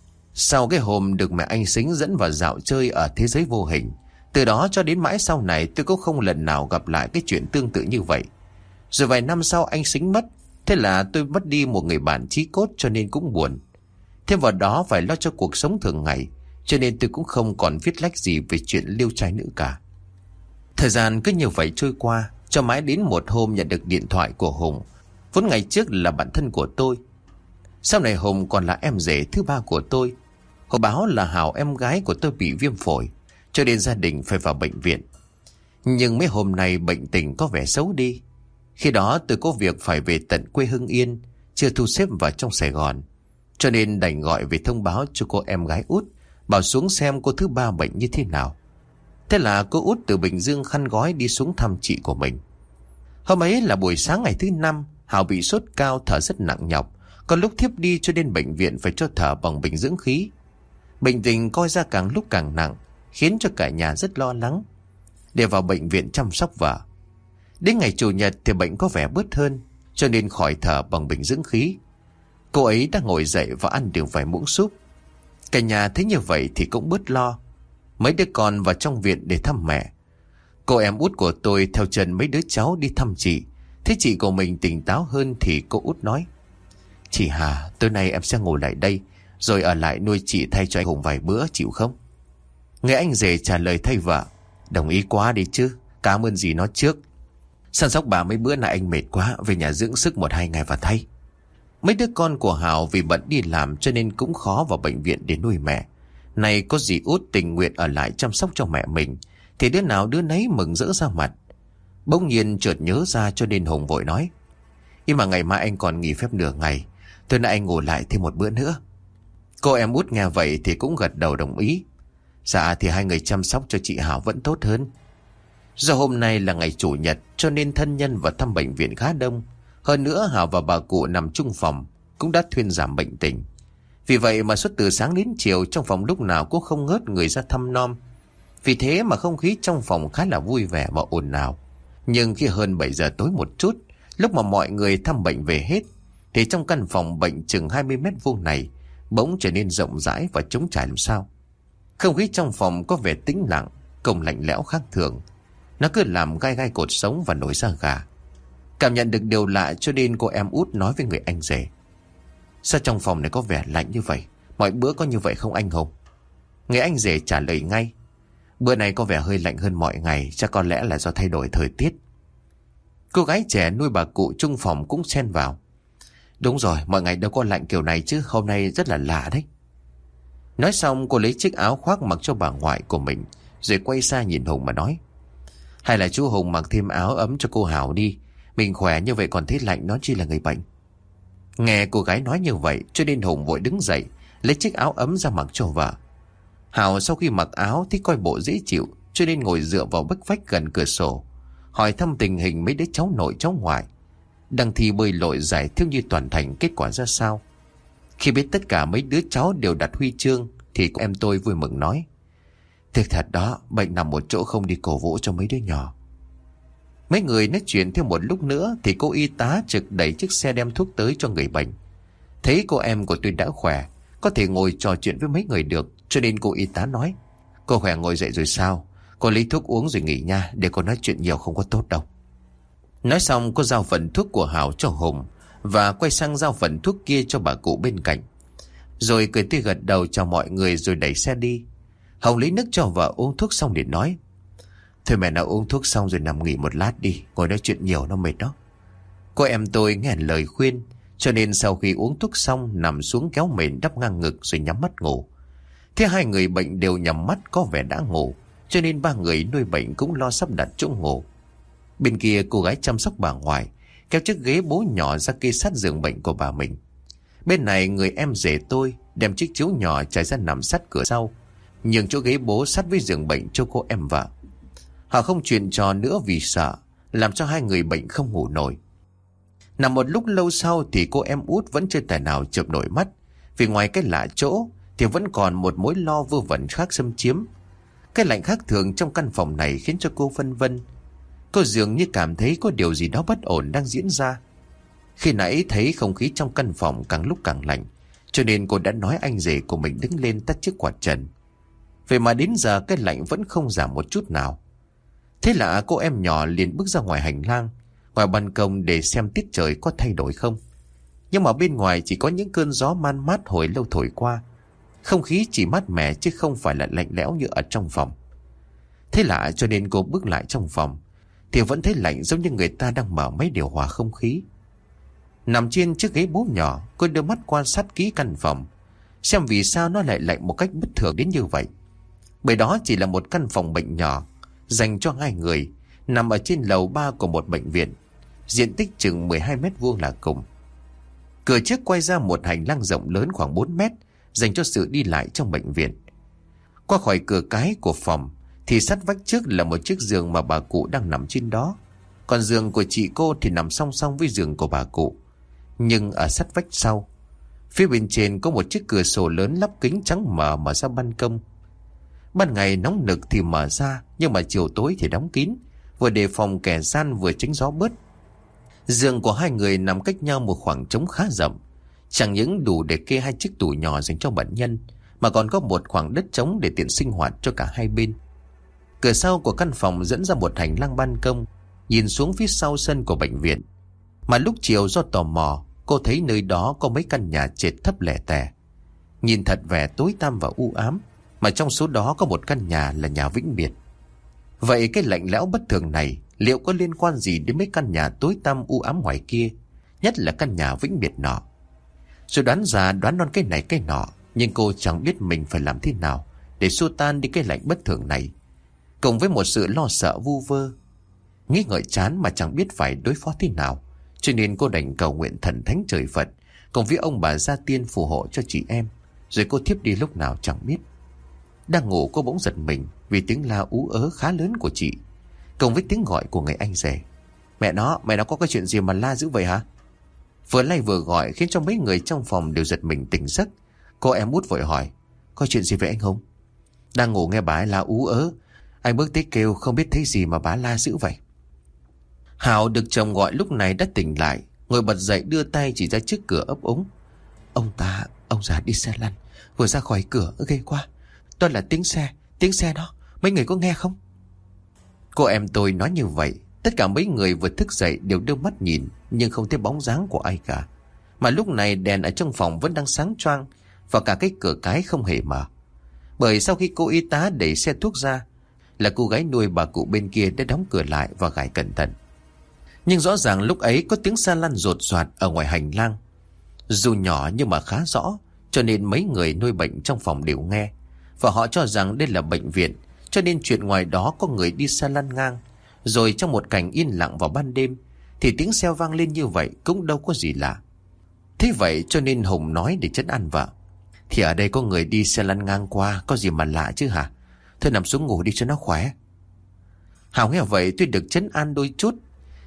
Sau cái hôm được mẹ anh Sính dẫn vào dạo chơi ở thế giới vô hình, từ đó cho đến mãi sau này tôi cũng không lần nào gặp lại cái chuyện tương tự như vậy. Rồi vài năm sau anh Sính mất, thế là tôi mất đi một người bạn chí cốt, cho nên cũng buồn. Thêm vào đó phải lo cho cuộc sống thường ngày, cho nên tôi cũng không còn viết lách gì về chuyện liêu trai nữa cả. Thời gian cứ như vậy trôi qua, cho mãi đến một hôm nhận được điện thoại của Hùng, vốn ngày trước là bạn thân của tôi. Sau này Hùng còn là em rể thứ ba của tôi. Hùng báo là Hảo em gái của tôi bị viêm phổi, cho nên gia đình phải vào bệnh viện. Nhưng mấy hôm nay bệnh tình có vẻ xấu đi. Khi đó tôi có việc phải về tận quê Hưng Yên, chưa thu xếp vào trong Sài Gòn, cho nên đành gọi về thông báo cho cô em gái út, bảo xuống xem cô thứ ba bệnh như thế nào. Thế là cô út từ Bình Dương khăn gói đi xuống thăm chị của mình. Hôm ấy là buổi sáng ngày thứ năm. Hảo bị sốt cao, thở rất nặng nhọc, còn lúc thiếp đi cho đến bệnh viện phải cho thở bằng bình dưỡng khí. Bệnh tình coi ra càng lúc càng nặng, khiến cho cả nhà rất lo lắng để vào bệnh viện chăm sóc vợ. Đến ngày Chủ nhật thì bệnh có vẻ bớt hơn, cho nên khỏi thở bằng bình dưỡng khí. Cô ấy đã ngồi dậy và ăn được vài muỗng súp. Cả nhà thấy như vậy thì cũng bớt lo. Mấy đứa con vào trong viện để thăm mẹ. Cô em út của tôi theo chân mấy đứa cháu đi thăm chị. Thế chị của mình tỉnh táo hơn thì cô út nói: "Chị Hà, tối nay em sẽ ngồi lại đây, rồi ở lại nuôi chị thay cho anh Hùng vài bữa, chịu không?" Người anh rể trả lời thay vợ: "Đồng ý quá đi chứ, cảm ơn dì nó trước. Săn sóc bà mấy bữa nay anh mệt quá, về nhà dưỡng sức 1-2 ngày và thay." Mấy đứa con của Hảo vì bận đi làm cho nên cũng khó vào bệnh viện để nuôi mẹ. Này có dì út tình nguyện ở lại chăm sóc cho mẹ mình, thì đứa nào đứa nấy mừng rỡ ra mặt. Bỗng nhiên chợt nhớ ra cho nên Hùng vội nói: "Nhưng mà ngày mai anh còn nghỉ phép nửa ngày, tối nay anh ngủ lại thêm một bữa nữa." Cô em út nghe vậy thì cũng gật đầu đồng ý. Dạ thì hai người chăm sóc cho chị Hảo vẫn tốt hơn. Do hôm nay là ngày Chủ nhật cho nên thân nhân vào thăm bệnh viện khá đông. Hơn nữa Hảo và bà cụ nằm chung phòng cũng đã thuyên giảm bệnh tình. Vì vậy mà suốt từ sáng đến chiều trong phòng lúc nào cũng không ngớt người ra thăm nom. Vì thế mà không khí trong phòng khá là vui vẻ và ồn ào. Nhưng khi hơn 7 giờ tối một chút, lúc mà mọi người thăm bệnh về hết, thì trong căn phòng bệnh chừng 20 mét vuông này bỗng trở nên rộng rãi và trống trải làm sao. Không khí trong phòng có vẻ tĩnh lặng, không lạnh lẽo khác thường. Nó cứ làm gai gai cột sống và nổi da gà. Cảm nhận được điều lạ cho nên cô em út nói với người anh rể: "Sao trong phòng này có vẻ lạnh như vậy? Mọi bữa có như vậy không anh Hùng?" Người anh rể trả lời ngay: "Bữa này có vẻ hơi lạnh hơn mọi ngày, chắc có lẽ là do thay đổi thời tiết." Cô gái trẻ nuôi bà cụ chung phòng cũng xen vào: "Đúng rồi, mọi ngày đâu có lạnh kiểu này chứ, hôm nay rất là lạ đấy." Nói xong cô lấy chiếc áo khoác mặc cho bà ngoại của mình, rồi quay sang nhìn Hùng mà nói: "Hay là chú Hùng mặc thêm áo ấm cho cô Hảo đi, mình khỏe như vậy còn thấy lạnh nó chi là người bệnh." Nghe cô gái nói như vậy cho nên Hùng vội đứng dậy lấy chiếc áo ấm ra mặc cho vợ. Hảo sau khi mặc áo thì coi bộ dễ chịu, cho nên ngồi dựa vào bức vách gần cửa sổ, hỏi thăm tình hình mấy đứa cháu nội cháu ngoại. đăng thi bơi lội giải thiếu nhi toàn thành kết quả ra sao. Khi biết tất cả mấy đứa cháu đều đạt huy chương thì cô em tôi vui mừng nói: "Thiệt thật đó, bệnh nằm một chỗ không đi cổ vũ cho mấy đứa nhỏ." Mấy người nói chuyện thêm một lúc nữa thì cô y tá trực đẩy chiếc xe đem thuốc tới cho người bệnh. Thấy cô em của tôi đã khỏe, có thể ngồi trò chuyện với mấy người được, cho nên cô y tá nói: "Cô khỏe ngồi dậy rồi sao? Cô lấy thuốc uống rồi nghỉ nha, để cô nói chuyện nhiều không có tốt đâu." Nói xong cô giao phần thuốc của Hảo cho Hùng và quay sang giao phần thuốc kia cho bà cụ bên cạnh. Rồi cười tươi gật đầu chào mọi người rồi đẩy xe đi. Hồng lấy nước cho vợ uống thuốc xong để nói: "Thôi mẹ nào uống thuốc xong rồi nằm nghỉ một lát đi, ngồi nói chuyện nhiều nó mệt đó." Cô em tôi nghe lời khuyên, cho nên sau khi uống thuốc xong nằm xuống kéo mền đắp ngang ngực rồi nhắm mắt ngủ. Thế hai người bệnh đều nhắm mắt có vẻ đã ngủ, cho nên ba người nuôi bệnh cũng lo sắp đặt chỗ ngủ. Bên kia cô gái chăm sóc bà ngoại kéo chiếc ghế bố nhỏ ra kê sát giường bệnh của bà mình. Bên này người em rể tôi đem chiếc chiếu nhỏ trải ra nằm sát cửa sau, nhường chỗ ghế bố sát với giường bệnh cho cô em vợ. Họ không chuyện trò nữa vì sợ làm cho hai người bệnh không ngủ nổi. Nằm một lúc lâu sau thì cô em út vẫn chưa tài nào chợp nổi mắt, vì ngoài cái lạ chỗ thì vẫn còn một mối lo vơ vẩn khác xâm chiếm. Cái lạnh khác thường trong căn phòng này khiến cho cô phân vân. Cô dường như cảm thấy có điều gì đó bất ổn đang diễn ra. Khi nãy thấy không khí trong căn phòng càng lúc càng lạnh, cho nên cô đã nói anh rể của mình đứng lên tắt chiếc quạt trần. Vậy mà đến giờ cái lạnh vẫn không giảm một chút nào. Thế là cô em nhỏ liền bước ra ngoài hành lang, ngoài ban công để xem tiết trời có thay đổi không. Nhưng mà bên ngoài chỉ có những cơn gió man mát hồi lâu thổi qua. Không khí chỉ mát mẻ chứ không phải là lạnh lẽo như ở trong phòng. Thế lạ cho nên cô bước lại trong phòng thì vẫn thấy lạnh, giống như người ta đang mở máy điều hòa không khí. Nằm trên chiếc ghế bố nhỏ, cô đưa mắt quan sát kỹ căn phòng, xem vì sao nó lại lạnh một cách bất thường đến như vậy. Bởi đó chỉ là một căn phòng bệnh nhỏ dành cho hai người, nằm ở trên lầu 3 của một bệnh viện, diện tích chừng 12 mét vuông là cùng. Cửa trước quay ra một hành lang rộng lớn khoảng 4 mét dành cho sự đi lại trong bệnh viện. Qua khỏi cửa cái của phòng thì sát vách trước là một chiếc giường mà bà cụ đang nằm trên đó. Còn giường của chị cô thì nằm song song với giường của bà cụ. Nhưng ở sát vách sau, phía bên trên có một chiếc cửa sổ lớn lắp kính trắng mở ra ban công. Ban ngày nóng nực thì mở ra, nhưng mà chiều tối thì đóng kín, vừa đề phòng kẻ gian vừa tránh gió bớt. Giường của hai người nằm cách nhau một khoảng trống khá rộng, chẳng những đủ để kê hai chiếc tủ nhỏ dành cho bệnh nhân, mà còn có một khoảng đất trống để tiện sinh hoạt cho cả hai bên. Cửa sau của căn phòng dẫn ra một hành lang ban công, nhìn xuống phía sau sân của bệnh viện. Mà lúc chiều do tò mò, cô thấy nơi đó có mấy căn nhà trệt thấp lẻ tẻ, nhìn thật vẻ tối tăm và u ám, mà trong số đó có một căn nhà là nhà vĩnh biệt. Vậy cái lạnh lẽo bất thường này liệu có liên quan gì đến mấy căn nhà tối tăm u ám ngoài kia, nhất là căn nhà vĩnh biệt nọ? Rồi đoán già đoán non cái này cái nọ, nhưng cô chẳng biết mình phải làm thế nào để xua tan đi cái lạnh bất thường này, cùng với một sự lo sợ vu vơ. Nghĩ ngợi chán mà chẳng biết phải đối phó thế nào, cho nên cô đành cầu nguyện thần thánh trời Phật cùng với ông bà gia tiên phù hộ cho chị em. Rồi cô thiếp đi lúc nào chẳng biết. Đang ngủ cô bỗng giật mình vì tiếng la ú ớ khá lớn của chị, cùng với tiếng gọi của người anh rể. Mẹ nó có cái chuyện gì mà la dữ vậy hả?" Vừa lay vừa gọi khiến cho mấy người trong phòng đều giật mình tỉnh giấc. Cô em út vội hỏi: "Có chuyện gì vậy anh Hùng?" "Đang ngủ nghe bà ấy la ú ớ, anh bước tới kêu không biết thấy gì mà bà la dữ vậy." Hảo được chồng gọi lúc này đã tỉnh lại, ngồi bật dậy đưa tay chỉ ra trước cửa ấp úng: Ông già đi xe lăn vừa ra khỏi cửa, ghê quá. Đó là tiếng xe đó, mấy người có nghe không?" Cô em tôi nói như vậy, tất cả mấy người vừa thức dậy đều đưa mắt nhìn, nhưng không thấy bóng dáng của ai cả. Mà lúc này đèn ở trong phòng vẫn đang sáng choang, và cả cái cửa cái không hề mở. Bởi sau khi cô y tá đẩy xe thuốc ra là cô gái nuôi bà cụ bên kia đã đóng cửa lại và gài cẩn thận. Nhưng rõ ràng lúc ấy có tiếng xe lăn rột soạt ở ngoài hành lang. Dù nhỏ nhưng mà khá rõ, cho nên mấy người nuôi bệnh trong phòng đều nghe. Và họ cho rằng đây là bệnh viện, cho nên chuyện ngoài đó có người đi xe lăn ngang. Rồi trong một cảnh yên lặng vào ban đêm thì tiếng xe vang lên như vậy cũng đâu có gì lạ. Thế vậy cho nên Hùng nói để trấn an vợ: "Thì ở đây có người đi xe lăn ngang qua, có gì mà lạ chứ hả? Thôi nằm xuống ngủ đi cho nó khỏe." Hảo nghe vậy tuy được trấn an đôi chút,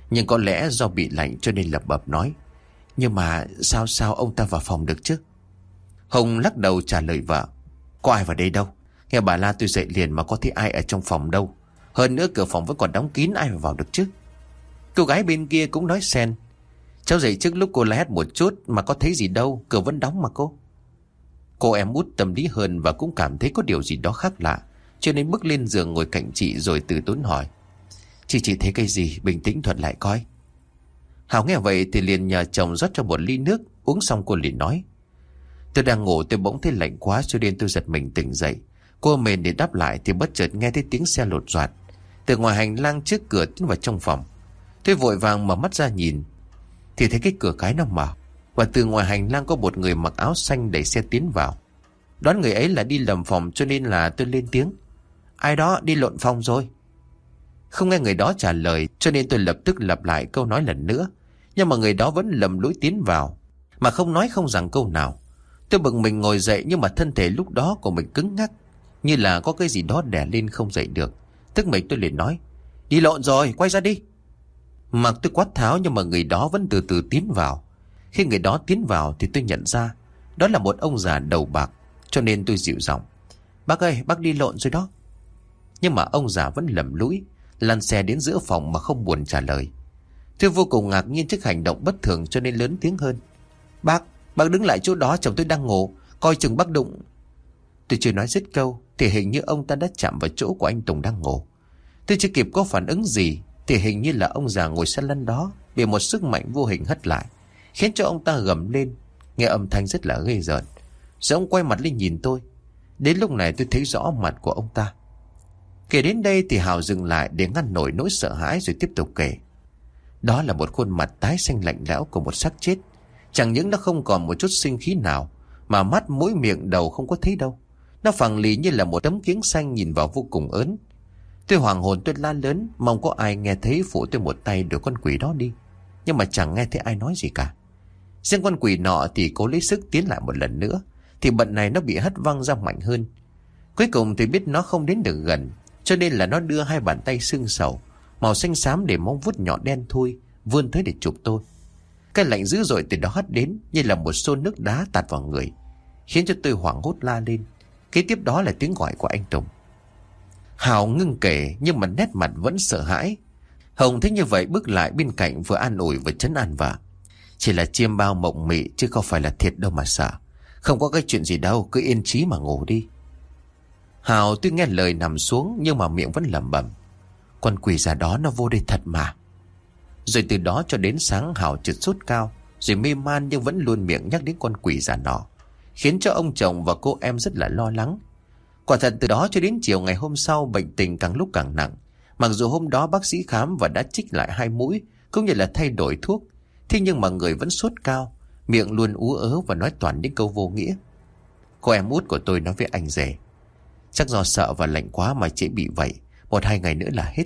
Nhưng có lẽ do bị lạnh cho nên lẩm bẩm nói: Nhưng mà sao ông ta vào phòng được chứ? Hùng lắc đầu trả lời vợ: Có ai vào đây đâu. Nghe bà la tôi dậy liền mà có thấy ai ở trong phòng đâu. Hơn nữa cửa phòng vẫn còn đóng kín, ai mà vào được chứ? Cô gái bên kia cũng nói xen: Cháu dậy trước lúc cô la hét một chút mà có thấy gì đâu, cửa vẫn đóng mà cô. Cô em út tâm lý hơn và cũng cảm thấy có điều gì đó khác lạ, cho nên bước lên giường ngồi cạnh chị rồi từ tốn hỏi: Chị thấy cái gì, bình tĩnh thuật lại coi. Hảo nghe vậy thì liền nhờ chồng rót cho một ly nước. Uống xong cô liền nói: Tôi đang ngủ, tôi bỗng thấy lạnh quá cho nên tôi giật mình tỉnh dậy. Cô mền để đáp lại thì bất chợt nghe thấy tiếng xe lột soạt từ ngoài hành lang trước cửa tiến vào trong phòng. Tôi vội vàng mở mắt ra nhìn thì thấy cái cửa cái nó mở, và từ ngoài hành lang có một người mặc áo xanh đẩy xe tiến vào. Đoán người ấy là đi lầm phòng cho nên là tôi lên tiếng: Ai đó đi lộn phòng rồi. Không nghe người đó trả lời cho nên tôi lập tức lặp lại câu nói lần nữa, nhưng mà người đó vẫn lầm lũi tiến vào mà không nói không rằng câu nào. Tôi bực mình ngồi dậy, nhưng mà thân thể lúc đó của mình cứng ngắc, như là có cái gì đó đè lên không dậy được. Tức mình tôi liền nói: Đi lộn rồi, quay ra đi. Mặc tôi quát tháo nhưng mà người đó vẫn từ từ tiến vào. Khi người đó tiến vào thì tôi nhận ra đó là một ông già đầu bạc, cho nên tôi dịu giọng: Bác ơi, bác đi lộn rồi đó. Nhưng mà ông già vẫn lầm lũi lăn xe đến giữa phòng mà không buồn trả lời. Tôi vô cùng ngạc nhiên trước hành động bất thường cho nên lớn tiếng hơn: Bác đứng lại chỗ đó, chồng tôi đang ngủ, coi chừng bác đụng. Tôi chưa nói dứt câu thì hình như ông ta đã chạm vào chỗ của anh Tùng đang ngủ. Tôi chưa kịp có phản ứng gì thì hình như là ông già ngồi xe lăn đó bị một sức mạnh vô hình hất lại, khiến cho ông ta gầm lên, nghe âm thanh rất là ghê rợn. Rồi ông quay mặt lên nhìn tôi. Đến lúc này tôi thấy rõ mặt của ông ta. Kể đến đây thì Hào dừng lại để ngăn nổi nỗi sợ hãi rồi tiếp tục kể. Đó là một khuôn mặt tái xanh lạnh lẽo của một xác chết. Chẳng những nó không còn một chút sinh khí nào, mà mắt, mũi, miệng, đầu không có thấy đâu. Nó phẳng lì như là một tấm kiếng xanh nhìn vào vô cùng ớn. Tôi hoàng hồn, tôi la lớn mong có ai nghe thấy phụ tôi một tay đuổi con quỷ đó đi. Nhưng mà chẳng nghe thấy ai nói gì cả. Riêng con quỷ nọ thì cố lấy sức tiến lại một lần nữa, thì bận này nó bị hất văng ra mạnh hơn. Cuối cùng thì biết nó không đến được gần, cho nên là nó đưa hai bàn tay xương sầu màu xanh xám để móng vuốt nhỏ đen thui vươn tới để chụp tôi. Cái lạnh dữ dội từ đó hất đến như là một xô nước đá tạt vào người, khiến cho tôi hoảng hốt la lên. Kế tiếp đó là tiếng gọi của anh Tùng. Hào ngưng kể nhưng mà nét mặt vẫn sợ hãi. Hồng thấy như vậy bước lại bên cạnh vừa an ủi vừa trấn an vợ: Chỉ là chiêm bao mộng mị chứ không phải là thiệt đâu mà sợ. Không có cái chuyện gì đâu, cứ yên trí mà ngủ đi. Hào tuy nghe lời nằm xuống nhưng mà miệng vẫn lẩm bẩm: Con quỷ già đó nó vô đây thật mà. Rồi từ đó cho đến sáng Hào chợt sốt cao, rồi mê man nhưng vẫn luôn miệng nhắc đến con quỷ già nọ, khiến cho ông chồng và cô em rất là lo lắng. Quả thật từ đó cho đến chiều ngày hôm sau, bệnh tình càng lúc càng nặng. Mặc dù hôm đó bác sĩ khám và đã chích lại 2 mũi cũng như là thay đổi thuốc, thế nhưng mà người vẫn sốt cao, miệng luôn ú ớ và nói toàn những câu vô nghĩa. Cô em út của tôi nói với anh rể: Chắc do sợ và lạnh quá mà chị bị vậy, 1-2 ngày nữa là hết.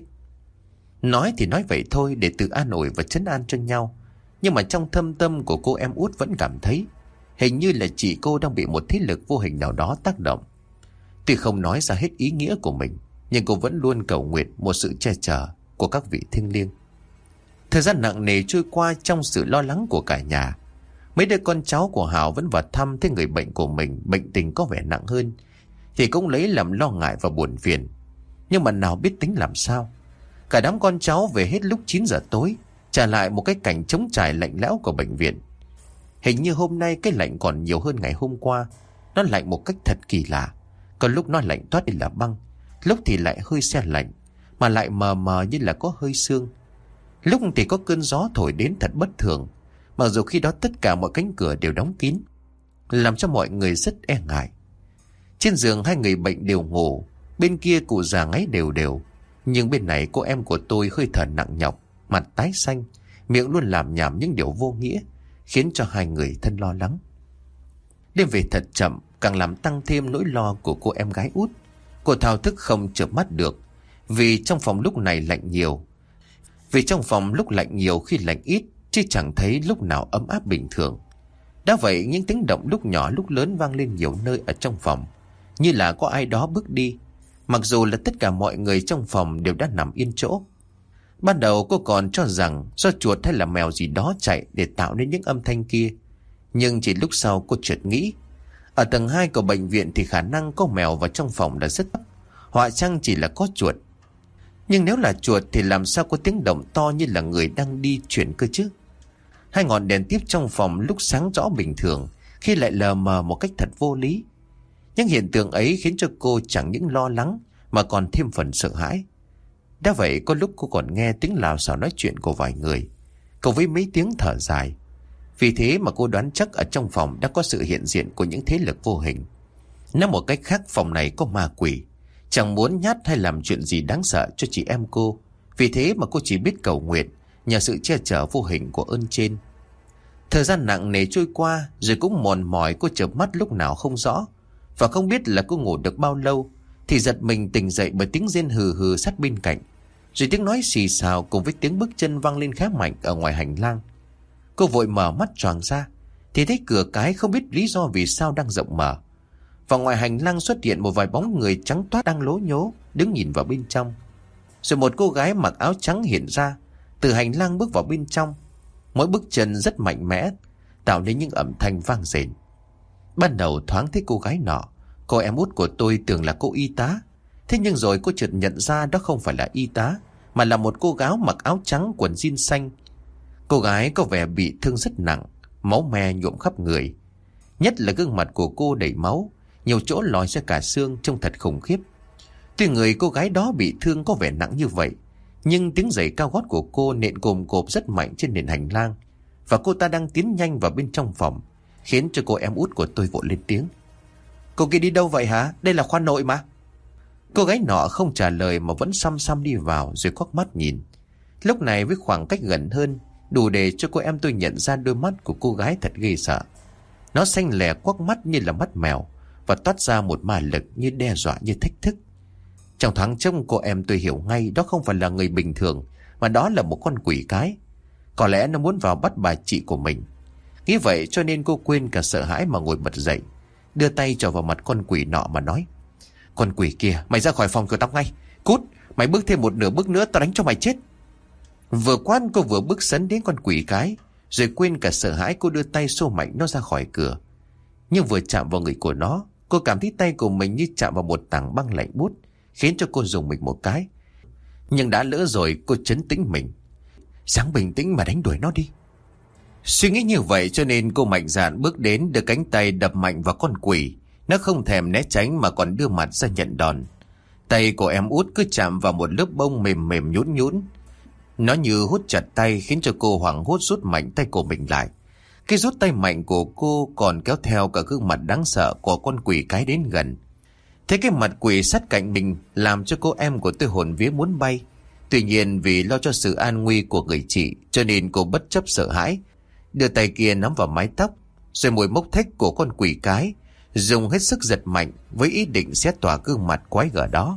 Nói thì nói vậy thôi để tự an ủi và trấn an cho nhau, nhưng mà trong thâm tâm của cô em út vẫn cảm thấy hình như là chị cô đang bị một thế lực vô hình nào đó tác động. Tuy không nói ra hết ý nghĩa của mình, nhưng cô vẫn luôn cầu nguyện một sự che chở của các vị thiêng liêng. Thời gian nặng nề trôi qua trong sự lo lắng của cả nhà. Mấy đứa con cháu của Hào vẫn vào thăm thấy người bệnh của mình bệnh tình có vẻ nặng hơn, thì cũng lấy làm lo ngại và buồn phiền. Nhưng mà nào biết tính làm sao. Cả đám con cháu về hết lúc 9 giờ tối, trả lại một cái cảnh trống trải lạnh lẽo của bệnh viện. Hình như hôm nay cái lạnh còn nhiều hơn ngày hôm qua. Nó lạnh một cách thật kỳ lạ. Có lúc nó lạnh toát đi là băng, lúc thì lại hơi se lạnh, mà lại mờ mờ như là có hơi sương. Lúc thì có cơn gió thổi đến thật bất thường, mặc dù khi đó tất cả mọi cánh cửa đều đóng kín, làm cho mọi người rất e ngại. Trên giường 2 người bệnh đều ngủ, bên kia cụ già ngáy đều đều, nhưng bên này cô em của tôi hơi thở nặng nhọc, mặt tái xanh, miệng luôn làm nhảm những điều vô nghĩa, khiến cho 2 người thân lo lắng. Đêm về thật chậm càng làm tăng thêm nỗi lo của cô em gái út. Cô thao thức không chợp mắt được, vì trong phòng lúc này lạnh nhiều. Khi lạnh ít, chứ chẳng thấy lúc nào ấm áp bình thường. Đã vậy những tiếng động lúc nhỏ lúc lớn vang lên nhiều nơi ở trong phòng, như là có ai đó bước đi, mặc dù là tất cả mọi người trong phòng đều đã nằm yên chỗ. Ban đầu cô còn cho rằng do chuột hay là mèo gì đó chạy để tạo nên những âm thanh kia. Nhưng chỉ lúc sau cô chợt nghĩ, ở tầng 2 của bệnh viện thì khả năng có mèo vào trong phòng là rất thấp. Họa chăng chỉ là có chuột. Nhưng nếu là chuột thì làm sao có tiếng động to như là người đang đi chuyển cơ chứ? Hai ngọn đèn tiếp trong phòng lúc sáng rõ bình thường, khi lại lờ mờ một cách thật vô lý. Những hiện tượng ấy khiến cho cô chẳng những lo lắng mà còn thêm phần sợ hãi. Đã vậy có lúc cô còn nghe tiếng lào xào nói chuyện của vài người, cộng với mấy tiếng thở dài. Vì thế mà cô đoán chắc ở trong phòng đã có sự hiện diện của những thế lực vô hình. Nói một cách khác, phòng này có ma quỷ, chẳng muốn nhát hay làm chuyện gì đáng sợ cho chị em cô. Vì thế mà cô chỉ biết cầu nguyện nhờ sự che chở vô hình của ơn trên. Thời gian nặng nề trôi qua, rồi cũng mòn mỏi cô chợp mắt lúc nào không rõ. Và không biết là cô ngủ được bao lâu thì giật mình tỉnh dậy bởi tiếng rên hừ hừ sát bên cạnh, rồi tiếng nói xì xào cùng với tiếng bước chân vang lên khá mạnh ở ngoài hành lang. Cô vội mở mắt choàng ra thì thấy cửa cái không biết lý do vì sao đang rộng mở. Và ngoài hành lang xuất hiện một vài bóng người trắng toát đang lố nhố đứng nhìn vào bên trong. Rồi một cô gái mặc áo trắng hiện ra từ hành lang bước vào bên trong. Mỗi bước chân rất mạnh mẽ, tạo nên những âm thanh vang rền. Ban đầu thoáng thấy cô gái nọ, cô em út của tôi tưởng là cô y tá. Thế nhưng rồi cô chợt nhận ra đó không phải là y tá, mà là một cô gái mặc áo trắng quần jean xanh. Cô gái có vẻ bị thương rất nặng, máu me nhuộm khắp người. Nhất là gương mặt của cô đầy máu, nhiều chỗ lòi ra cả xương, trông thật khủng khiếp. Tuy người cô gái đó bị thương có vẻ nặng như vậy, nhưng tiếng giày cao gót của cô nện cồm cộp rất mạnh trên nền hành lang. Và cô ta đang tiến nhanh vào bên trong phòng, khiến cho cô em út của tôi vội lên tiếng. Cô kia đi đâu vậy hả? Đây là khoa nội mà. Cô gái nọ không trả lời mà vẫn xăm xăm đi vào rồi quắc mắt nhìn. Lúc này với khoảng cách gần hơn, đủ để cho cô em tôi nhận ra đôi mắt của cô gái thật ghê sợ. Nó xanh lè quắc mắt như là mắt mèo và toát ra một ma lực như đe dọa như thách thức. Trong thoáng chốc cô em tôi hiểu ngay đó không phải là người bình thường, mà đó là một con quỷ cái. Có lẽ nó muốn vào bắt bà chị của mình. Nghĩ vậy cho nên cô quên cả sợ hãi mà ngồi bật dậy, đưa tay trò vào mặt con quỷ nọ mà nói. Con quỷ kia, mày ra khỏi phòng của tao ngay. Cút, mày bước thêm một nửa bước nữa tao đánh cho mày chết. Vừa quát cô vừa bước sấn đến con quỷ cái, rồi quên cả sợ hãi cô đưa tay xô mạnh nó ra khỏi cửa. Nhưng vừa chạm vào người của nó, cô cảm thấy tay của mình như chạm vào một tảng băng lạnh buốt, khiến cho cô rùng mình một cái. Nhưng đã lỡ rồi, cô trấn tĩnh mình. Sáng bình tĩnh mà đánh đuổi nó đi. Suy nghĩ như vậy cho nên cô mạnh dạn bước đến, đưa cánh tay đập mạnh vào con quỷ. Nó không thèm né tránh mà còn đưa mặt ra nhận đòn. Tay của em út cứ chạm vào một lớp bông mềm mềm nhũn nhũn. Nó như hút chặt tay, khiến cho cô hoảng hốt rút mạnh tay của mình lại. Cái rút tay mạnh của cô còn kéo theo cả gương mặt đáng sợ của con quỷ cái đến gần. Thế cái mặt quỷ sát cạnh mình làm cho cô em của tôi hồn vía muốn bay. Tuy nhiên vì lo cho sự an nguy của người chị cho nên cô bất chấp sợ hãi, đưa tay kia nắm vào mái tóc, rồi mồi mốc thách của con quỷ cái, dùng hết sức giật mạnh với ý định xé tỏa gương mặt quái gở đó.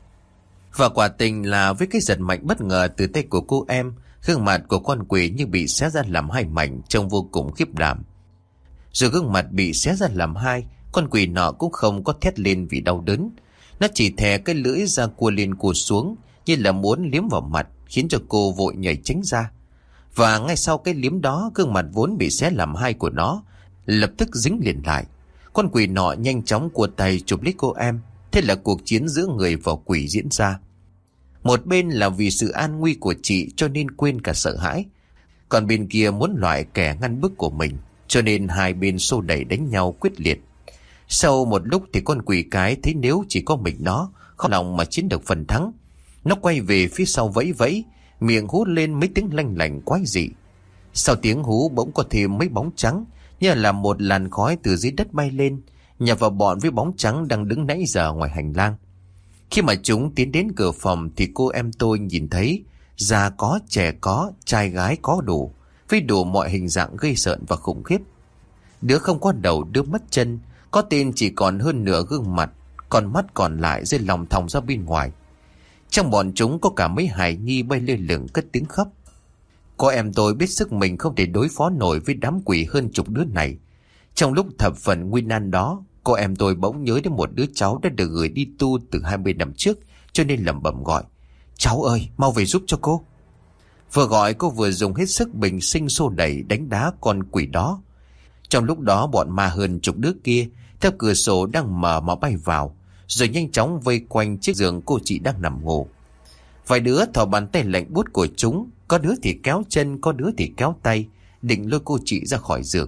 Và quả tình là với cái giật mạnh bất ngờ từ tay của cô em, gương mặt của con quỷ như bị xé ra làm hai mảnh, trông vô cùng khiếp đảm. Rồi gương mặt bị xé ra làm hai, con quỷ nọ cũng không có thét lên vì đau đớn. Nó chỉ thè cái lưỡi ra cua lên cua xuống như là muốn liếm vào mặt, khiến cho cô vội nhảy tránh ra. Và ngay sau cái liếm đó, gương mặt vốn bị xé làm hai của nó lập tức dính liền lại. Con quỷ nọ nhanh chóng cua tay chụp lấy cô em. Thế là cuộc chiến giữa người và quỷ diễn ra. Một bên là vì sự an nguy của chị cho nên quên cả sợ hãi, còn bên kia muốn loại kẻ ngăn bước của mình, cho nên hai bên xô đẩy đánh nhau quyết liệt. Sau một lúc thì con quỷ cái thấy nếu chỉ có mình nó không lòng mà chiếm được phần thắng. Nó quay về phía sau vẫy vẫy, miệng hú lên mấy tiếng lanh lảnh quái dị. Sau tiếng hú bỗng có thêm mấy bóng trắng, như là một làn khói từ dưới đất bay lên, nhập vào bọn với bóng trắng đang đứng nãy giờ ngoài hành lang. Khi mà chúng tiến đến cửa phòng thì cô em tôi nhìn thấy già có, trẻ có, trai gái có đủ, với đủ mọi hình dạng gây sợ và khủng khiếp. Đứa không có đầu, đứa mất chân, có tên chỉ còn hơn nửa gương mặt, còn mắt còn lại rơi lòng thòng ra bên ngoài. Trong bọn chúng có cả mấy hài nhi bay lơ lửng cất tiếng khóc. Cô em tôi biết sức mình không thể đối phó nổi với đám quỷ hơn chục đứa này. Trong lúc thập phần nguy nan đó, cô em tôi bỗng nhớ đến một đứa cháu đã được gửi đi tu từ 20 năm trước, cho nên lẩm bẩm gọi. Cháu ơi, mau về giúp cho cô. Vừa gọi cô vừa dùng hết sức bình sinh xô đẩy đánh đá con quỷ đó. Trong lúc đó bọn ma hơn chục đứa kia theo cửa sổ đang mở mà bay vào, rồi nhanh chóng vây quanh chiếc giường cô chị đang nằm ngủ. Vài đứa thò bàn tay lạnh buốt của chúng, có đứa thì kéo chân, có đứa thì kéo tay, định lôi cô chị ra khỏi giường.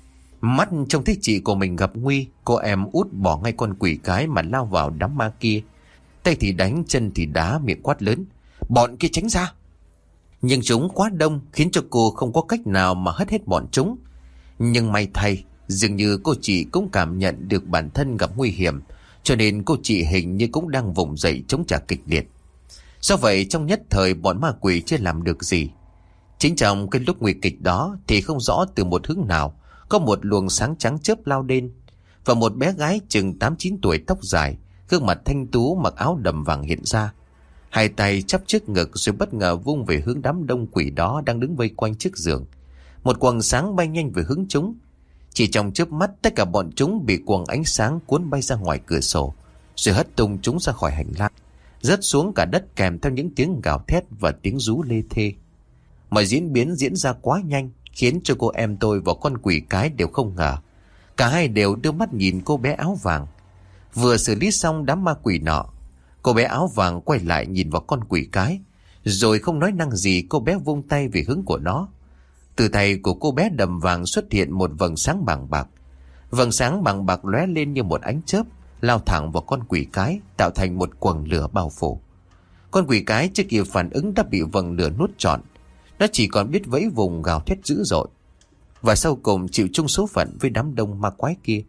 Mắt trông thấy chị của mình gặp nguy, cô em út bỏ ngay con quỷ cái mà lao vào đám ma kia. Tay thì đánh, chân thì đá, miệng quát lớn: "Bọn kia tránh ra!" Nhưng chúng quá đông khiến cho cô không có cách nào mà hất hết bọn chúng. Nhưng may thay, dường như cô chị cũng cảm nhận được bản thân gặp nguy hiểm, cho nên cô chị hình như cũng đang vùng dậy chống trả kịch liệt. Do vậy trong nhất thời bọn ma quỷ chưa làm được gì. Chính trong cái lúc nguy kịch đó thì không rõ từ một hướng nào có một luồng sáng trắng chớp lao lên, và một bé gái chừng 8-9 tuổi, tóc dài, gương mặt thanh tú, mặc áo đầm vàng hiện ra. Hai tay chắp trước ngực rồi bất ngờ vung về hướng đám đông quỷ đó đang đứng vây quanh chiếc giường. Một quầng sáng bay nhanh về hướng chúng. Chỉ trong chớp mắt tất cả bọn chúng bị quầng ánh sáng cuốn bay ra ngoài cửa sổ, rồi hất tung chúng ra khỏi hành lang, rớt xuống cả đất kèm theo những tiếng gào thét và tiếng rú lê thê. Mọi diễn biến diễn ra quá nhanh khiến cho cô em tôi và con quỷ cái đều không ngờ. Cả hai đều đưa mắt nhìn cô bé áo vàng. Vừa xử lý xong đám ma quỷ nọ, cô bé áo vàng quay lại nhìn vào con quỷ cái, rồi không nói năng gì cô bé vung tay về hướng của nó. Từ tay của cô bé đầm vàng xuất hiện một vầng sáng bằng bạc. Vầng sáng bằng bạc lóe lên như một ánh chớp, lao thẳng vào con quỷ cái, tạo thành một quầng lửa bao phủ. Con quỷ cái chưa kịp phản ứng đã bị vầng lửa nuốt trọn. Nó chỉ còn biết vẫy vùng gào thét dữ dội, và sau cùng chịu chung số phận với đám đông ma quái kia.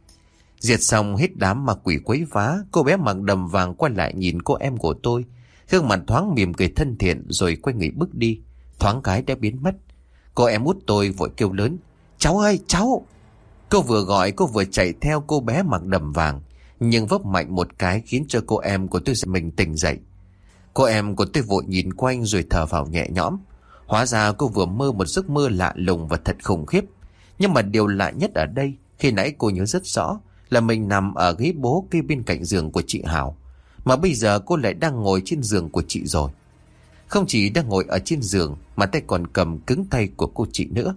Diệt xong hết đám ma quỷ quấy phá, cô bé mặc đầm vàng quay lại nhìn cô em của tôi, gương mặt thoáng mỉm cười thân thiện, rồi quay người bước đi, thoáng cái đã biến mất. Cô em út tôi vội kêu lớn: "Cháu ơi, cháu!" Cô vừa gọi cô vừa chạy theo cô bé mặc đầm vàng, nhưng vấp mạnh một cái khiến cho cô em của tôi giật mình tỉnh dậy. Cô em của tôi vội nhìn quanh rồi thở vào nhẹ nhõm. Hóa ra cô vừa mơ một giấc mơ lạ lùng và thật khủng khiếp. Nhưng mà điều lạ nhất ở đây, khi nãy cô nhớ rất rõ là mình nằm ở ghế bố kê bên cạnh giường của chị Hảo, mà bây giờ cô lại đang ngồi trên giường của chị rồi. Không chỉ đang ngồi ở trên giường mà tay còn cầm cứng tay của cô chị nữa.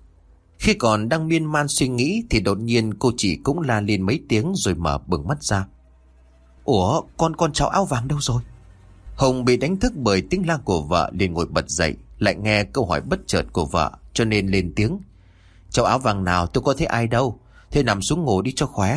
Khi còn đang miên man suy nghĩ thì đột nhiên cô chị cũng la lên mấy tiếng rồi mở bừng mắt ra. "Ủa, con cháu áo vàng đâu rồi?" Hồng bị đánh thức bởi tiếng la của vợ liền ngồi bật dậy, lại nghe câu hỏi bất chợt của vợ cho nên lên tiếng: "Cháu áo vàng nào, tôi có thấy ai đâu. Thế nằm xuống ngủ đi cho khỏe."